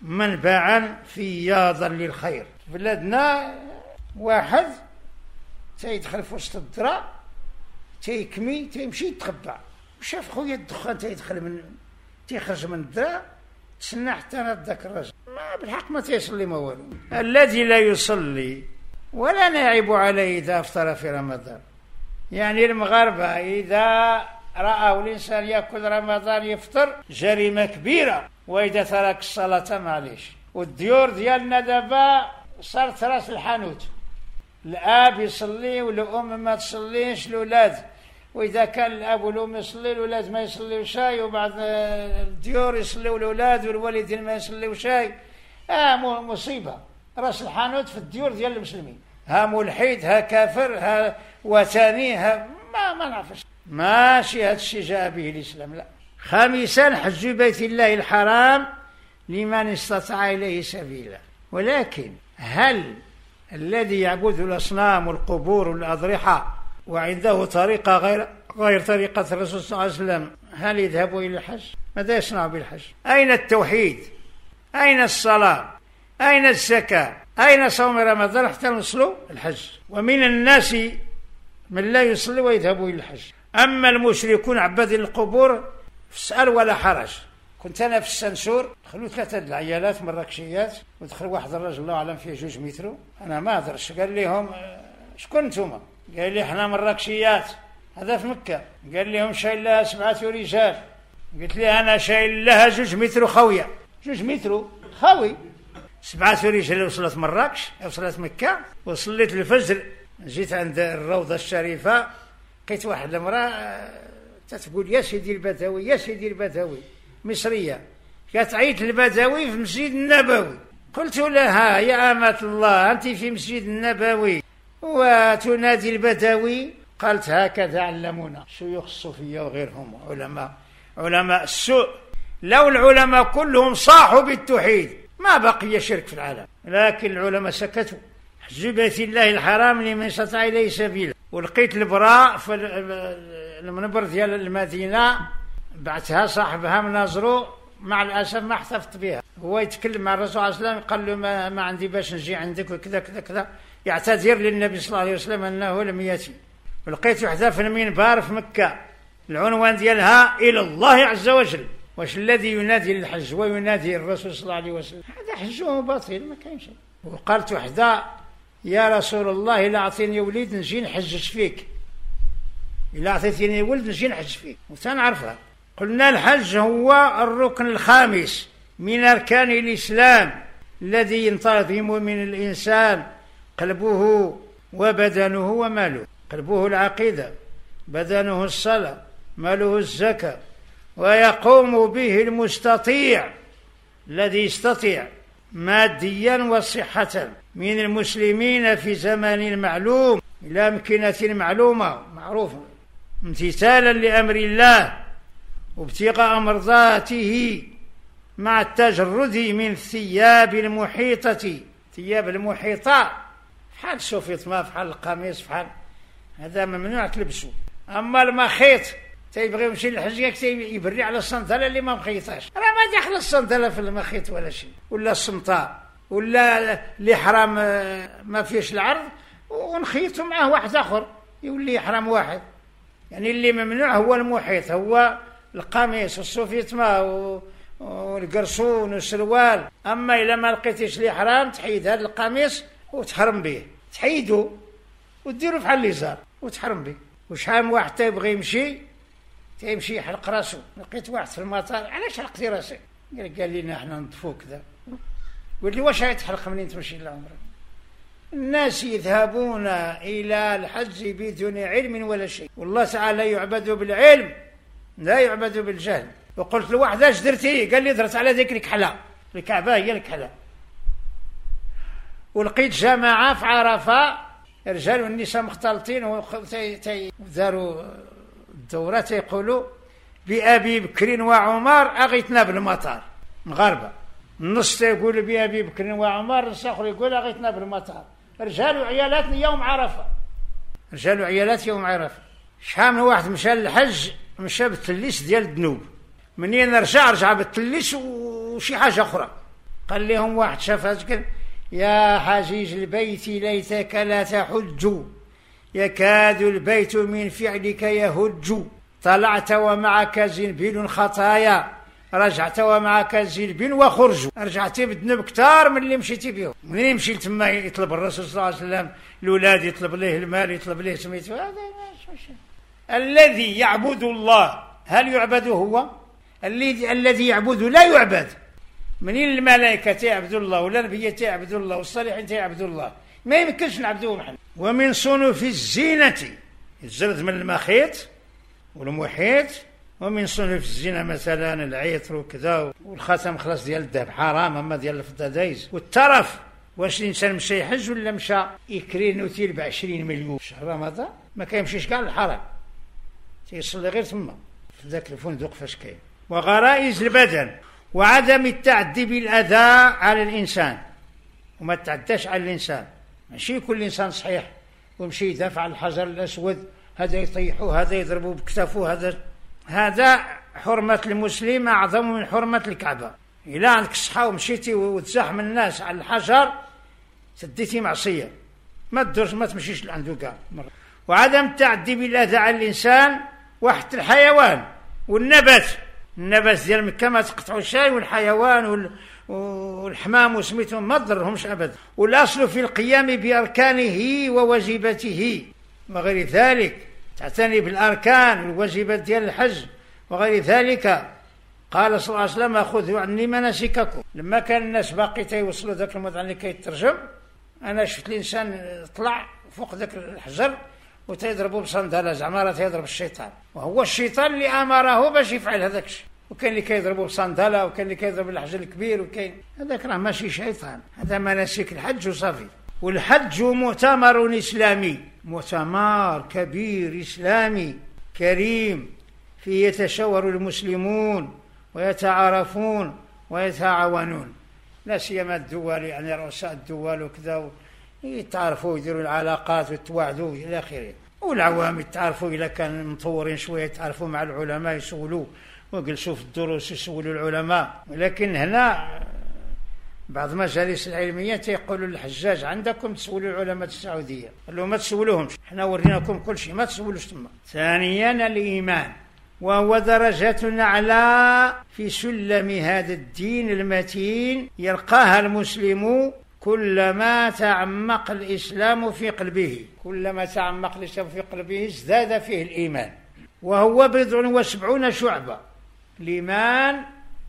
منبعا فياضا للخير. بلادنا واحد تيدخل في وسط الدرا تيكمي تيمشي يتخبى، شاف خويا الدخان تيدخل من تيخرج من الدرا، تسنى حتى ناض ذاك الرجل ما بالحق ما تيصلي ما والو. الذي لا يصلي ولا نعيب عليه إذا أفطر في رمضان. يعني المغاربة إذا رأوا الإنسان يأكل رمضان يفطر جريمة كبيرة، وإذا ترك الصلاة معليش. والديور ديالنا دابا صارت راس الحانوت، الآب يصلي والأم ما تصليش، الأولاد وإذا كان الأب والأم يصلي الأولاد ما يصليوا شاي، وبعض الديور يصليوا الأولاد والوالدين ما يصليوا شاي. آه مصيبة راس الحانوت في الديور ديال المسلمين، ها ملحد ها كافر ها وثني ها ما ما نعرفش. ماشي هذا الشيء جاء به الإسلام، لا. خامسا حج بيت الله الحرام لمن استطاع إليه سبيلا. ولكن هل الذي يعبد الأصنام والقبور والأضرحة وعنده طريقة غير غير طريقة الرسول صلى الله عليه وسلم هل يذهب إلى الحج؟ ماذا يصنع بالحج؟ أين التوحيد؟ أين الصلاة؟ أين الزكاة؟ أين صوم رمضان حتى نوصلوا الحج؟ ومن الناس من لا يصلي ويذهب إلى الحج. أما المشركون عباد القبور فاسأل ولا حرج. كنت أنا في السنسور، دخلوا ثلاثة العيالات مراكشيات، ودخل واحد الرجل الله أعلم فيه جوج مترو، أنا ما أدرش، قال لهم شكون نتوما؟ قال لي احنا مراكشيات، هذا في مكة. قال لهم شايل لها سبعة رجال. قلت لي أنا شايل لها جوج مترو خوية، جوج مترو خوي. سبعة رجال وصلت مراكش، وصلت مكة، وصليت الفجر، جيت عند الروضة الشريفة، لقيت واحد المرأة تتقول يا سيدي البدوي يا سيدي البدوي، مصرية، كتعيط البدوي في مسجد النبوي. قلت لها يا أمة الله أنت في مسجد النبوي وتنادي البدوي؟ قالت هكذا علمونا شيوخ الصوفية وغيرهم علماء علماء السوء. لو العلماء كلهم صاحوا بالتوحيد ما بقي شرك في العالم، لكن العلماء سكتوا. حج بيت الله الحرام لمن استطاع إليه سبيلا. ولقيت البراء في المنبر ديال المدينة، بعتها صاحبها مناظرو، مع الأسف ما احتفظت بها. هو يتكلم مع الرسول عليه السلام، قال له ما, ما عندي باش نجي عندك وكذا كذا كذا، يعتذر للنبي صلى الله عليه وسلم أنه لم يأتي. ولقيت وحدة في المنبر في مكة، العنوان ديالها إلى الله عز وجل. واش الذي ينادي للحج وينادي الرسول صلى الله عليه وسلم هذا حجه باطل ما كاين شيء. وقالت وحدة يا رسول الله إلا أعطيني وليد نجي نحجج فيك، إلا أعطيتني ولد نجي نحج فيك. وتنعرفها. قلنا الحج هو الركن الخامس من أركان الإسلام الذي ينتظم من الإنسان قلبه وبدنه وماله. قلبه العقيدة، بدنه الصلاة، ماله الزكاة. ويقوم به المستطيع الذي يستطيع ماديا وصحة من المسلمين في زمان معلوم إلى أمكنة معلومة معروفة، امتثالا لأمر الله وابتغاء مرضاته، مع التجرد من الثياب المحيطة. ثياب المحيطة فحال السوفيطما فحال القميص فحال هذا ممنوع تلبسه. أما المخيط تيبغي يمشي للحج يبري على الصندلة اللي ما مخيطاش، راه ما داخل الصندلة في المخيط ولا شيء، ولا السمطاء ولا الإحرام ما فيش العرض ونخيطوا معه واحد آخر يولي إحرام واحد. يعني اللي ممنوع هو المحيط، هو القميص والسوفيتما والقرصون والسروال. أما إذا ما لقيتيش الإحرام تحيد هذا القميص وتحرم به، تحيده وتديروا في حال اليسار وتحرم به. وشحال من واحد تيبغي يمشي تيمشي يحلق راسه. لقيت واحد في المطار علاش حلقتي راسي؟ قال لي احنا نطفو كذا. قلت لي واش غيتحلق منين تمشي للعمره؟ الناس يذهبون إلى الحج بدون علم ولا شيء، والله تعالى يعبد بالعلم لا يعبد بالجهل. وقلت له واحد اش درتي؟ قال لي درت على ذيك الكحله، الكعبه هي الكحله. ولقيت جماعه في عرفه الرجال والنساء مختلطين وداروا الدورات يقولوا بأبي بكر وعمر أغيتنا بالمطار. مغاربة النص تيقول بأبي بكر وعمر، النص آخر يقول أغيتنا بالمطار. رجال وعيالات يوم عرفة، رجال وعيالات يوم عرفة. شحال من واحد مشى للحج مشى بالتليس ديال الذنوب، منين رجع رجع بالتلس وشي حاجة أخرى. قال لهم واحد شاف هذاك: يا حجيج البيت ليتك لا تحج، يكاد البيت من فعلك يهج، طلعت ومعك زنبيل خطايا، رجعت ومعك زنبيل وخرج. رجعتي بذنوب كتار من اللي مشيتي بهم. منين يمشي لتما يطلب الرسول صلى الله عليه وسلم الولاد، يطلب ليه المال، يطلب ليه سميتو. هذا الذي يعبد الله هل يعبد هو؟ الذي الذي يعبد لا يعبد. منين الملائكة تعبد الله ولا النبي تعبد الله والصالحين تعبد الله؟ ما يمكنش نعبدوه نحن. ومن صنوف الزينة الزرد من المخيط والمحيط. ومن صنوف الزينة مثلا العطر وكذا، والخاتم خلاص ديال الذهب حرام، اما ديال الفضة دايز. والترف، واش الانسان مشى يحج ولا مشى يكري نوتيل بعشرين مليون شهر رمضان؟ ما كيمشيش كاع للحرم، تيصلي غير تما في ذاك الفندق فاش كاين. وغرائز البدن، وعدم التعدي بالأذى على الإنسان، وما تعداش على الإنسان. ماشي كل إنسان صحيح ويمشي يدافع عن الحجر الأسود، هذا يطيحوه، هذا يضربوه بكتافه، هذا هذا حرمة المسلم أعظم من حرمة الكعبة. إلا عندك الصحة ومشيتي وتزاحم الناس على الحجر سديتي معصية، ما تدورش ما تمشيش لعنده كاع. وعدم التعدي بالأذى على الإنسان وحتى الحيوان والنبات. النبات ديال مكة ما تقطعوا الشاي، والحيوان وال... والحمام وسميتهم ما تضرهمش أبدا. والأصل في القيام بأركانه وواجباته وغير ذلك، تعتني بالأركان والواجبات ديال الحج وغير ذلك. قال صلى الله عليه وسلم: خذوا عني مناسككم. لما كان الناس باقي تيوصلوا ذاك الموضوع اللي كيترجم، أنا شفت الإنسان طلع فوق ذاك الحجر وتيضربوا بصندالة، زعما راه تيضرب الشيطان، وهو الشيطان اللي امره باش يفعل هذاك الشيء. وكاين اللي كيضربوا بصندالة، وكاين اللي كيضرب الحجر الكبير، وكاين هذاك راه ماشي شيطان، هذا مناسك الحج وصافي. والحج مؤتمر اسلامي، مؤتمر كبير اسلامي كريم، فيه يتشاور المسلمون ويتعارفون ويتعاونون، لا سيما الدول، يعني رؤساء الدول وكذا، يتعرفوا يديروا العلاقات ويتواعدوا الى اخره. والعوام يتعرفوا اذا كان مطورين شويه يتعرفوا مع العلماء، يسولوا ويجلسوا في الدروس يسولوا العلماء. ولكن هنا بعض المجالس العلميه تيقولوا للحجاج: عندكم تسولوا العلماء السعوديه. قال لهم: ما تسولوهمش، احنا وريناكم كل شيء، ما تسولوش تما. ثانيا الايمان، وهو درجة أعلى في سلم هذا الدين المتين يلقاها المسلم كلما تعمق الإسلام في قلبه. كلما تعمق الإسلام في قلبه ازداد فيه الإيمان، وهو بضع وسبعون شعبة. الإيمان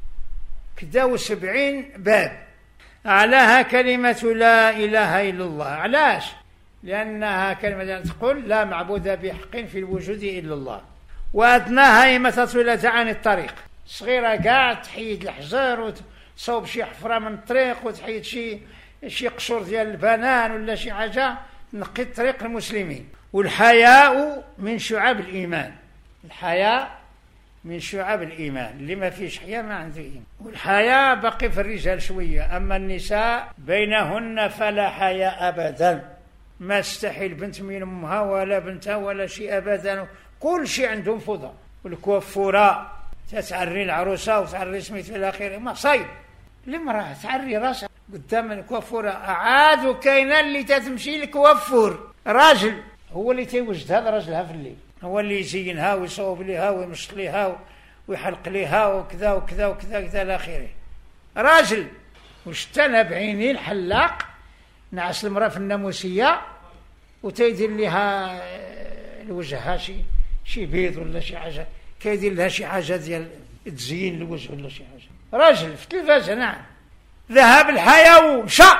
كدا وسبعين باب. أعلاها كلمة لا إله إلا الله. علاش؟ لأنها كلمة تقول لا معبود بحق في الوجود إلا الله. وأدناها إماتة عن الطريق، صغيرة كاع تحيد الحجر وتصوب شي حفرة من الطريق وتحيد شي شي قشور ديال البنان ولا شي حاجة تنقي طريق المسلمين. والحياء من شعب الإيمان. الحياء من شعب الإيمان، اللي ما فيش حياء ما عنده إيمان. والحياء باقي في الرجال شوية، أما النساء بينهن فلا حياء أبدا. ما تستحي البنت من أمها ولا بنتها ولا شيء أبدا، كل شيء عندهم فوضى. والكوافورة تتعري العروسة وتعري سميت في الأخير ما صايب. المرأة تعري راسها قدام الكوافورة. عاد وكاينه اللي تتمشي للكوافور راجل، هو اللي تيوجد هذا راجلها في الليل، هو اللي يزينها ويصوب ليها ويمشط ليها ويحلق ليها وكذا وكذا وكذا كذا إلى آخره. راجل. وشتنا بعيني الحلاق نعس المرأة في الناموسية وتيدير لها لوجهها شي شي بيض ولا شي حاجة، كيدير لها شي حاجة ديال تزيين الوجه ولا شي حاجة. راجل في التلفازة. نعم. ذهب الحياء مشى،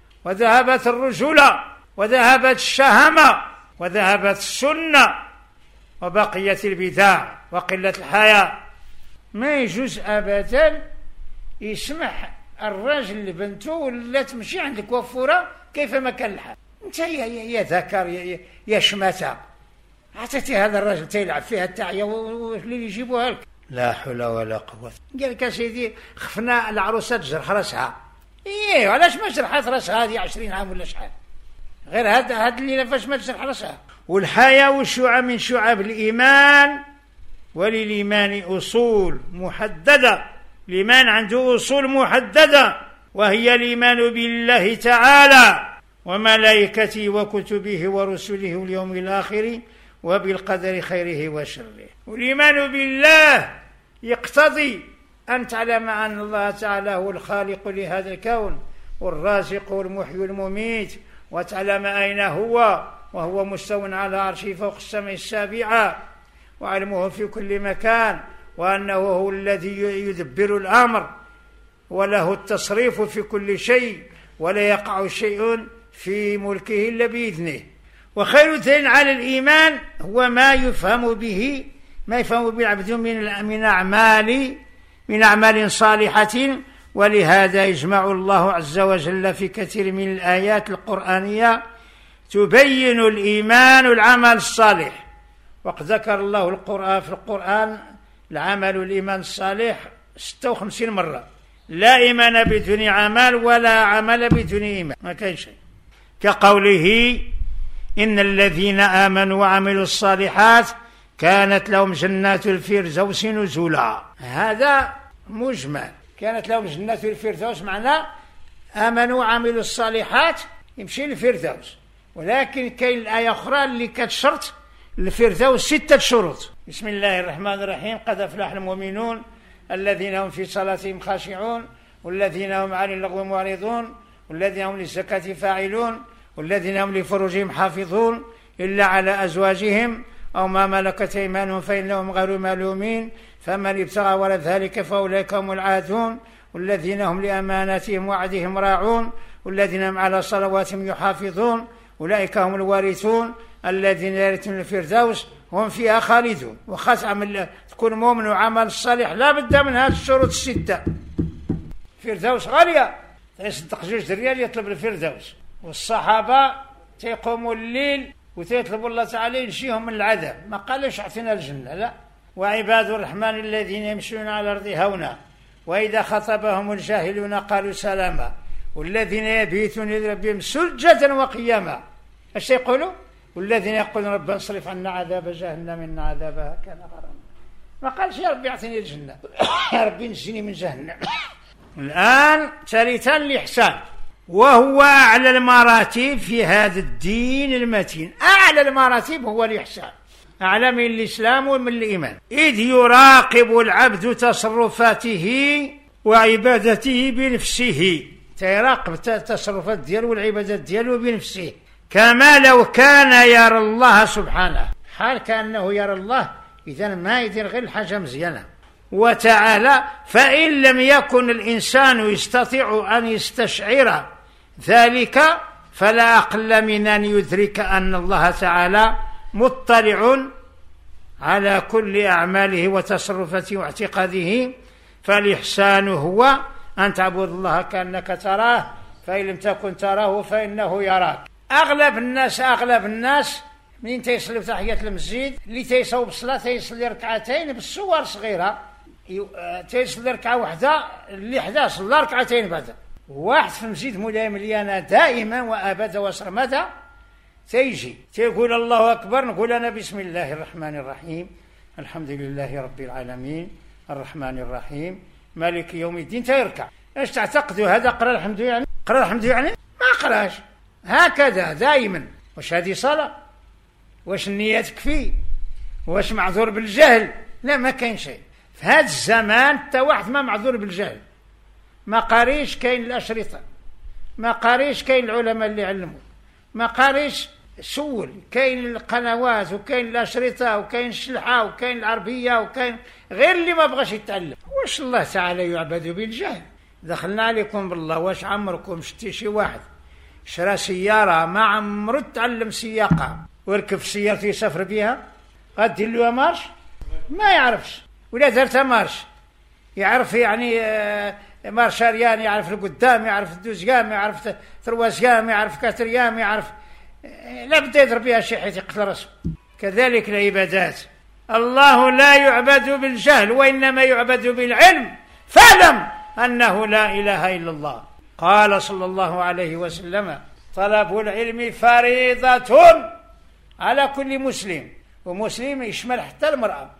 وذهبت الرجولة، وذهبت الشهامة، وذهبت السنة، وبقيت البدع وقلة الحياء. ما يجوز أبدا يسمح الراجل لبنته ولا تمشي عند الكوافورة كيفما كان الحال. انت يا, يا ذكر يا, يا, يا شماتة، عطيتي هذا الراجل تيلعب فيها التاعية واللي يجيبوها لك. لا حول ولا قوة. قال لك سيدي خفنا العروسة تجرح راسها. ايه علاش ما جرحت راسها هذه عشرين عام ولا شحال؟ غير هذا هذا اللي فاش ما تجرح راسها. والحياء والشعب من شعب الإيمان وللإيمان أصول محددة. الإيمان عنده أصول محددة، وهي الإيمان بالله تعالى وملائكته وكتبه ورسله واليوم الآخر وبالقدر خيره وشره. والإيمان بالله يقتضي أن تعلم أن الله تعالى هو الخالق لهذا الكون والرازق والمحيي والمميت، وتعلم أين هو، وهو مستو على عرشه فوق السماء السابعة، وعلمه في كل مكان، وأنه هو الذي يدبر الأمر وله التصريف في كل شيء، ولا يقع شيء في ملكه إلا بإذنه. وخير دليل على الإيمان هو ما يفهم به ما يفهم به العبد من من أعمال من أعمال صالحة. ولهذا يجمع الله عز وجل في كثير من الآيات القرآنية تبين الإيمان العمل الصالح. وقد ذكر الله القرآن في القرآن العمل والإيمان الصالح ستة وخمسين مرة. لا إيمان بدون عمل ولا عمل بدون إيمان، ما كان شيء. كقوله إن الذين آمنوا وعملوا الصالحات كانت لهم جنات الفردوس نزلا. هذا مجمل، كانت لهم جنات الفردوس معناه آمنوا وعملوا الصالحات يمشي للفردوس. ولكن كاين الآية أخرى اللي كتشرط الفردوس ستة شروط. بسم الله الرحمن الرحيم. قد أفلح المؤمنون الذين هم في صلاتهم خاشعون والذين هم عن اللغو معرضون والذين هم للزكاة فاعلون والذين هم لفروجهم حافظون إلا على أزواجهم أو ما ملكت أيمانهم فإنهم غير ملومين فمن ابتغى وراء ذلك فأولئك هم العادون والذين هم لأماناتهم وعدهم راعون والذين هم على صلواتهم يحافظون أولئك هم الوارثون الذين يرثون الفردوس هم فيها خالدون. وختم تكون مؤمن وعمل الصالح لا بد من هذه الشروط الستة. الفردوس غالية، يصدق جوج ريال يطلب الفردوس، والصحابة تيقوموا الليل وتيطلبوا الله تعالى ينشيهم من العذاب، ما قالش اعطينا الجنة، لا. وعباد الرحمن الذين يمشون على الأرض هونا وإذا خطبهم الجاهلون قالوا سلاما والذين يبيتون لربهم سجدا وقياما. ايش يقولوا؟ والذين يقولون ربنا اصرف عنا عذاب جهنم إن عذابها كان غراما. ما قالش يا ربي اعطيني الجنة يا ربي نجيني من جهنم. الآن ثالثا الإحسان، وهو أعلى المراتب في هذا الدين المتين. أعلى المراتب هو الإحسان، أعلى من الإسلام ومن الإيمان، إذ يراقب العبد تصرفاته وعبادته بنفسه، تيراقب التصرفات دياله والعبادات دياله بنفسه كما لو كان يرى الله سبحانه، حال كأنه يرى الله. إذن ما يدير غير الحاجة مزيانة وتعالى. فإن لم يكن الإنسان يستطيع أن يستشعر ذلك فلا أقل من أن يدرك أن الله تعالى مطلع على كل أعماله وتصرفاته واعتقاده. فالإحسان هو أن تعبد الله كأنك تراه فإن لم تكن تراه فإنه يراك. أغلب الناس أغلب الناس منين تيصلي تحية المسجد اللي تيصوب الصلاة تيصلي ركعتين بالصور صغيرة، تيصلي ركعة واحدة اللي حدا صلى ركعتين بعد. واحد في المسجد مولاي مليانة دائما وأبدا وصرمدا تيجي تيقول الله أكبر، نقول أنا بسم الله الرحمن الرحيم الحمد لله رب العالمين الرحمن الرحيم مالك يوم الدين، تيركع. ايش تعتقدوا هذا قرأ الحمد يعني؟ قرأ الحمد يعني؟ ما قراش. هكذا دائما. واش هذه صلاة؟ واش النية تكفي؟ واش معذور بالجهل؟ لا، ما كاين شيء في هذا الزمان. حتى واحد ما معذور بالجهل، ما قاريش كاين الأشرطة، ما قاريش كاين العلماء اللي علموا، ما قاريش سول، كاين القنوات وكاين الأشرطة وكاين الشلحة وكاين العربية وكاين غير اللي ما بغاش يتعلم. واش الله تعالى يعبد بالجهل؟ دخلنا عليكم بالله. واش عمركم شتي شي واحد شرى سيارة ما عمرو تعلم سياقة وركب في سيارته يسافر بها؟ غادير له مارش؟ ما يعرفش. ولا دارتها مارش يعرف يعني مارشاريان، يعرف القدام، يعرف الدوزيام، يعرف ثروازيام، يعرف كاتريام، يعرف لا بد يضرب بها شي حيث يقتل راسه. كذلك العبادات، الله لا يعبد بالجهل وإنما يعبد بالعلم، فاعلم أنه لا إله إلا الله. قال صلى الله عليه وسلم طلب العلم فريضة على كل مسلم، ومسلم يشمل حتى المرأة.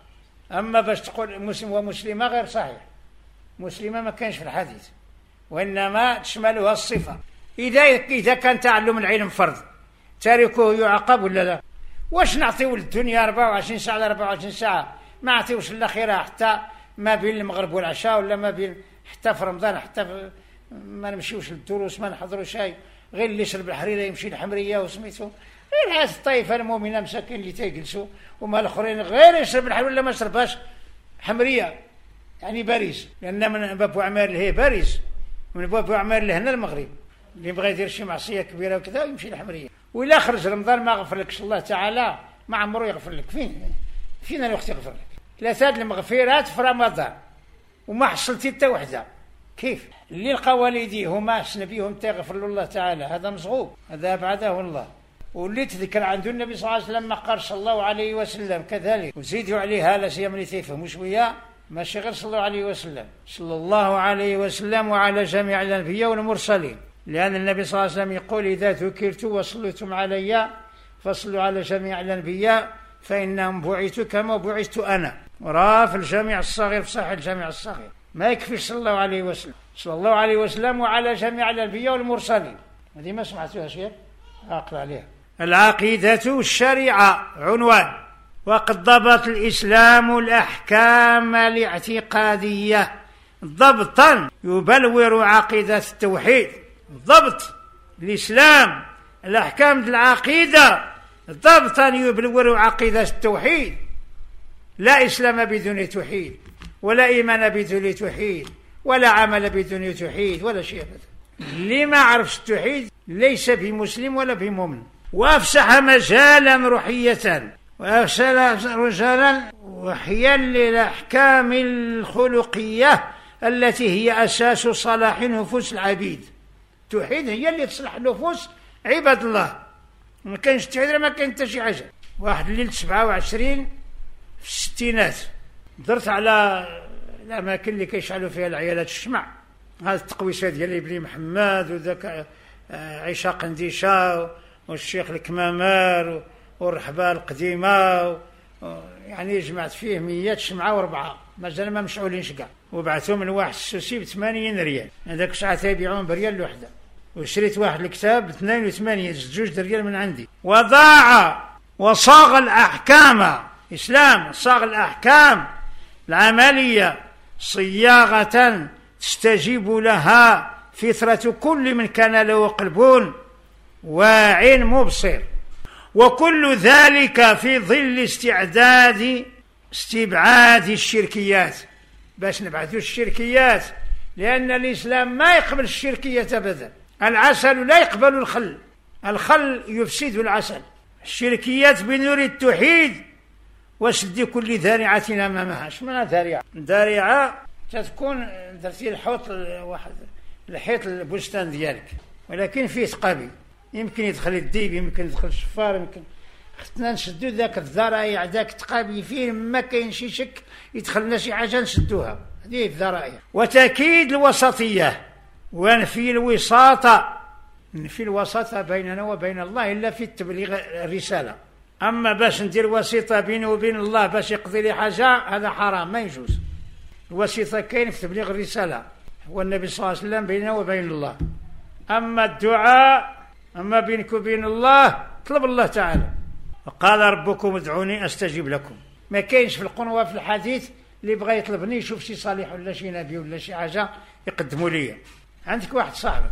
أما باش تقول مسلم ومسلمة غير صحيح، مسلمة ما كانش في الحديث، وإنما تشملها الصفة. إذا إذا كان تعلم العلم فرض تاركه يعاقب ولا لا؟ واش نعطيو للدنيا أربعة وعشرين ساعة على أربعة وعشرين ساعة، ما نعطيوش الأخيرة حتى ما بين المغرب والعشاء، ولا ما بين حتى في رمضان، حتى في ما نمشيوش للدروس، ما نحضروا شيء، غير اللي يشرب الحريرة يمشي الحمرية وسميتو، غير هذه الطائفة المؤمنة مساكين اللي تيجلسوا، وما الآخرين غير يشرب الحريرة ولا ما يشربهاش حمرية، يعني باريس، لأن من باب عمار هي باريس، من باب عمار لهنا المغرب، اللي بغى يدير شي معصية كبيرة وكذا يمشي الحمرية. وإلا خرج رمضان ما غفر لكش الله تعالى، ما عمره يغفر لك. فين فين الوقت يغفر لك؟ ثلاثة المغفرات في رمضان وما حصلتي حتى وحده. كيف اللي لقى والديه هما حسن بيهم تغفر له الله تعالى؟ هذا مصغوب، هذا أبعده الله. واللي تذكر عنده النبي صلى الله عليه وسلم ما قال صلى الله عليه وسلم كذلك، وزيدوا عليها لا سيما اللي تفهموا شويه، ماشي غير صلى الله عليه وسلم، صلى الله عليه وسلم وعلى جميع الأنبياء والمرسلين، لأن النبي صلى الله عليه وسلم يقول إذا ذكرت وصليتم علي فصلوا على جميع الأنبياء فإنهم بعثوا كما بعثت أنا. وراه في الجامع الصغير، في صحيح الجامع الصغير، ما يكفيش صلى الله عليه وسلم، صلى الله عليه وسلم وعلى جميع الأنبياء والمرسلين. هذه ما سمعتوها شيء؟ أقرأ عليها. العقيدة والشريعة عنوان. وقد ضبط الإسلام الأحكام الاعتقادية ضبطا يبلور عقيدة التوحيد. ضبط الإسلام الأحكام العقيدة ضبطا يبلور عقيدة التوحيد. لا إسلام بدون توحيد، ولا إيمان بدون توحيد، ولا عمل بدون توحيد، ولا شيء أبدا. اللي ما عرفش التوحيد ليس بمسلم ولا بمؤمن. وأفسح مجالا روحية، وأفسح مجالا وحيا للأحكام الخلقية التي هي أساس صلاح نفوس العبيد. التوحيد هي اللي تصلح نفوس عباد الله. ما كانش التوحيد ما كان حتى شي حاجة. واحد الليل سبعة وعشرين في الستينات درت على الأماكن اللي كيشعلوا فيها العيالات الشمع، هذا التقويسات ديال ابن محمد وذاك عيشة قنديشة والشيخ الكمامار والرحبة القديمة، يعني جمعت فيه ميات شمعة واربعة، مازال ما مشعولينش كاع، وبعثهم من واحد السوسي بثمانين ريال، هذاك الساعة يبيعون بريال الوحدة، وشريت واحد الكتاب باثنين وثمانين جوج ريال من عندي. وضاع وصاغ الأحكام، إسلام صاغ الأحكام العملية صياغة تستجيب لها فطرة كل من كان له قلب واع مبصر، وكل ذلك في ظل استعداد استبعاد الشركيات، باش نبعثوا الشركيات، لأن الإسلام ما يقبل الشركيات أبدا. العسل لا يقبل الخل، الخل يفسد العسل. الشركيات بنور التوحيد وسد كل ذارعة أمامها. اش معنى ذارعة؟ ذارعة تكون درتي الحوط واحد الحيط البستان ديالك، ولكن فيه تقابي، يمكن يدخل الديب، يمكن يدخل الشفار، يمكن خصنا نشدو ذاك الذرائع، ذاك تقابي فيه ما كاين شي شك يدخل لنا شي حاجه نشدوها، هذه الذرائع. وتأكيد الوسطيه ونفي الوساطه، نفي الوساطه بيننا وبين الله الا في تبليغ الرساله. اما باش ندير وسيطه بيني وبين الله باش يقضي لي حاجه، هذا حرام ما يجوز. الوسيطه كاين في تبليغ الرساله، هو النبي صلى الله عليه وسلم بيننا وبين الله. اما الدعاء، أما بينك وبين الله طلب الله تعالى، وقال ربكم ادعوني أستجيب لكم. ما كاينش في القنوة في الحديث اللي بغى يطلبني يشوف شي صالح ولا شي نبي ولا شي حاجة يقدموا لي. عندك واحد صاحبك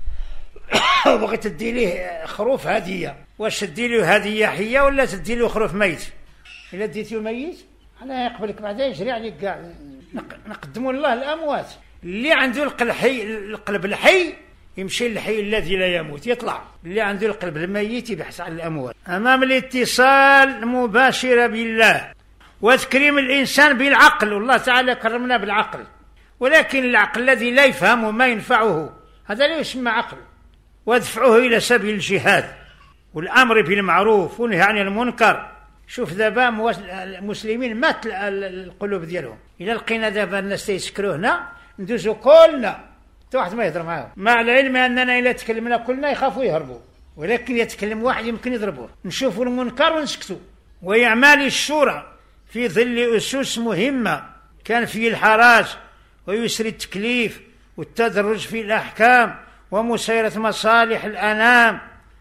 وبغيت تدي ليه خروف هدية، واش تدي له هدية حية ولا تدي له خروف ميت؟ إلا ديتيه ميت أنا يقبلك بعدا يجري عليك كاع. نقدموا الله الأموات. اللي عنده القلب الحي، القلب الحي يمشي للحي الذي لا يموت يطلع، اللي عنده القلب الميت يبحث عن الأموات. أمام الاتصال المباشر بالله وتكريم الإنسان بالعقل، والله تعالى كرمنا بالعقل، ولكن العقل الذي لا يفهم وما ينفعه هذا لا يسمى عقل. ودفعه إلى سبيل الجهاد والأمر بالمعروف والنهي عن المنكر. شوف دابا المسلمين مات القلوب ديالهم. إلا لقينا دابا الناس تيسكروا هنا ندوزو كلنا حتى واحد ما يهضر معاهم، مع العلم أننا إلا تكلمنا كلنا يخافوا يهربوا، ولكن يتكلم واحد يمكن يضربوه. نشوفوا المنكر ونسكتوا. وإعمال الشورى في ظل أسس مهمة كان فيه الحراج ويسر التكليف والتدرج في الأحكام ومسايرة مصالح الأنام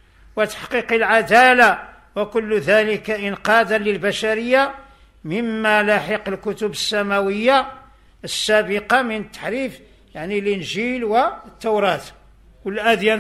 وتحقيق العدالة، وكل ذلك إنقاذا للبشرية مما لاحق الكتب السماوية السابقة من تحريف، يعني الإنجيل والتوراة، والأديان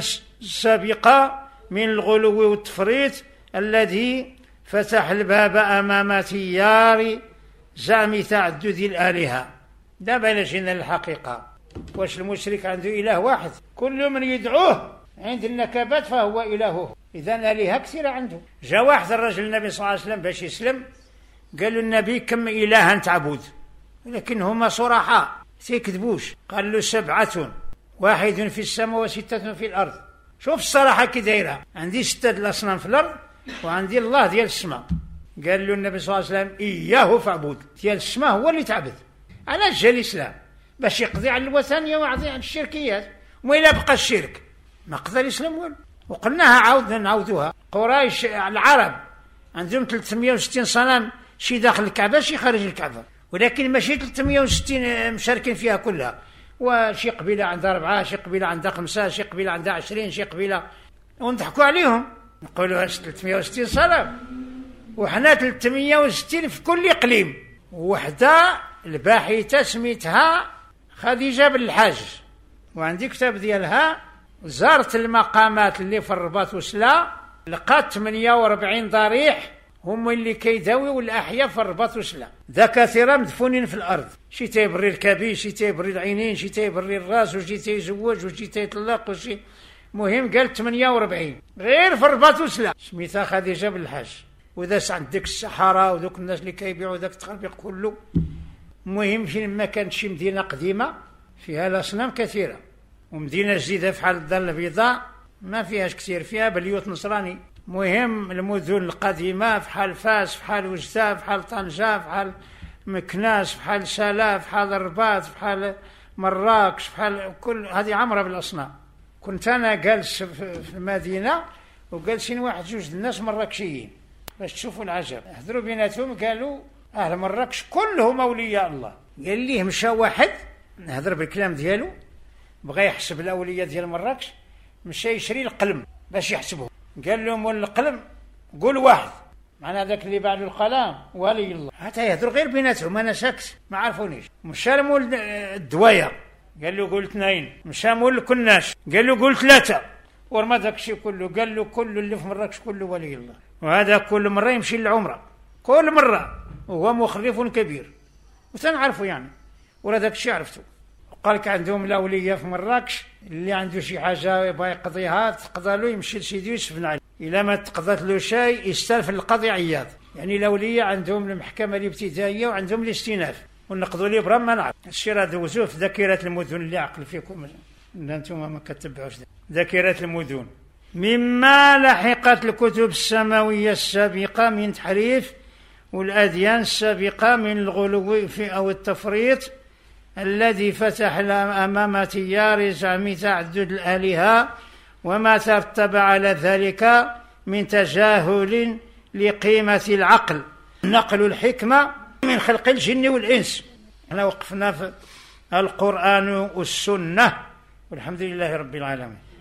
السابقة من الغلو والتفريط الذي فتح الباب أمام تيار زعم تعدد الآلهة. دابا جينا للحقيقة، واش المشرك عنده إله واحد؟ كل من يدعوه عند النكبات فهو إلهه، إذن آلهة كثيرة عنده. جاء واحد الرجل النبي صلى الله عليه وسلم باش يسلم، قال له النبي كم إلها تعبد؟ ولكن هما صراحة سيكذبوش. قال له سبعة، واحد في السماء وستة في الأرض. شوف الصراحة كي دايرة، عندي ستة الأصنام في الأرض وعندي الله ديال السماء. قال له النبي صلى الله عليه وسلم إياه فاعبد، ديال السماء هو اللي تعبد. علاش جا الإسلام؟ باش يقضي على الوثنية ويقضي على الشركيات، وإلا بقى الشرك ما قضى الإسلام والو. وقلناها عاودنا نعاودوها، قريش العرب عندهم ثلاثمائة وستين صنم، شي داخل الكعبة شي خارج الكعبة، ولكن ماشي ثلاثمائة وستين مشاركين فيها كلها، وشي قبيلة عندها أربعة، شي قبيلة عندها خمسة، شي قبيلة عندها عشرين، شي قبيلة، ونضحكوا عليهم نقولوا واش ثلاثمائة وستين صنم، وحنا ثلاثمائة وستين في كل إقليم. وحدة الباحثة سميتها خديجة بن الحاج، وعندي كتاب ديالها، زارت المقامات اللي في الرباط وسلا، لقات ثمانية وأربعين ضريح هم اللي كيداويوا الأحياء في الرباط وسلا، دكاترة مدفونين في الأرض، شي تيبري الكبد، شي تيبري العينين، شي تيبري الراس، وشي تيزوج، وشي تيطلق، وشي مهم قال ثمانية وأربعين غير في الرباط وسلا، سميتها خديجة بن الحاج. وإذا عندك الصحراء وذوك الناس اللي كيبيعوا ذاك التخربيق كله، المهم فين ما كانت شي مدينة قديمة فيها الأصنام كثيرة، ومدينة جديدة بحال الدار البيضاء ما فيهاش كثير، فيها بليوت نصراني. مهم المدن القديمة بحال فاس، بحال وجدة، بحال طنجة، بحال مكناس، بحال سلا، بحال الرباط، بحال مراكش، بحال كل هذه عمرة بالأصنام. كنت أنا جالس في المدينة وجالسين واحد جوج الناس مراكشيين باش تشوفوا العجب، هضروا بيناتهم قالوا أهل مراكش كلهم أولياء الله. قال ليه مشى واحد نهضر بالكلام ديالو، بغى يحسب الأولياء ديال مراكش، مشى يشري القلم باش يحسبه. قال لهم والقلم قول واحد، معنى ذاك اللي باع له القلم ولي الله. حتى يهضروا غير بيناتهم، أنا ساكت ما عرفونيش. مشى لمول الدوايا قال له قول اثنين، مشى مول الكناش قال له قول ثلاثة، ورمى ذاك الشيء كله قال له كل اللي في مراكش كله ولي الله. وهذا كل مرة يمشي للعمرة، كل مرة وهو مخرف كبير، وتنعرفوا يعني، ولا ذاك الشيء عرفته. قال لك عندهم الأولياء في مراكش اللي عنده شي حاجة يبغى يقضيها تقضى له يمشي لسيدي يوسف بن علي، إلا ما تقضت له شيء يستلف القاضي عياض. يعني الأولياء عندهم المحكمة الابتدائية وعندهم الاستئناف، ونقضوا لي برا ما نعرف. الشيء راه دوزوه في ذاكرة المدن اللي عقل فيكم، أنتم ما كتبعوش ذاكرة المدن. مما لحقت الكتب السماوية السابقة من تحريف، والأديان السابقة من الغلو في أو التفريط الذي فتح أمام تيار زعم تعدد الآلهة، وما ترتب على ذلك من تجاهل لقيمة العقل، نقل الحكمة من خلق الجن والإنس. احنا وقفنا في القرآن والسنة، والحمد لله رب العالمين.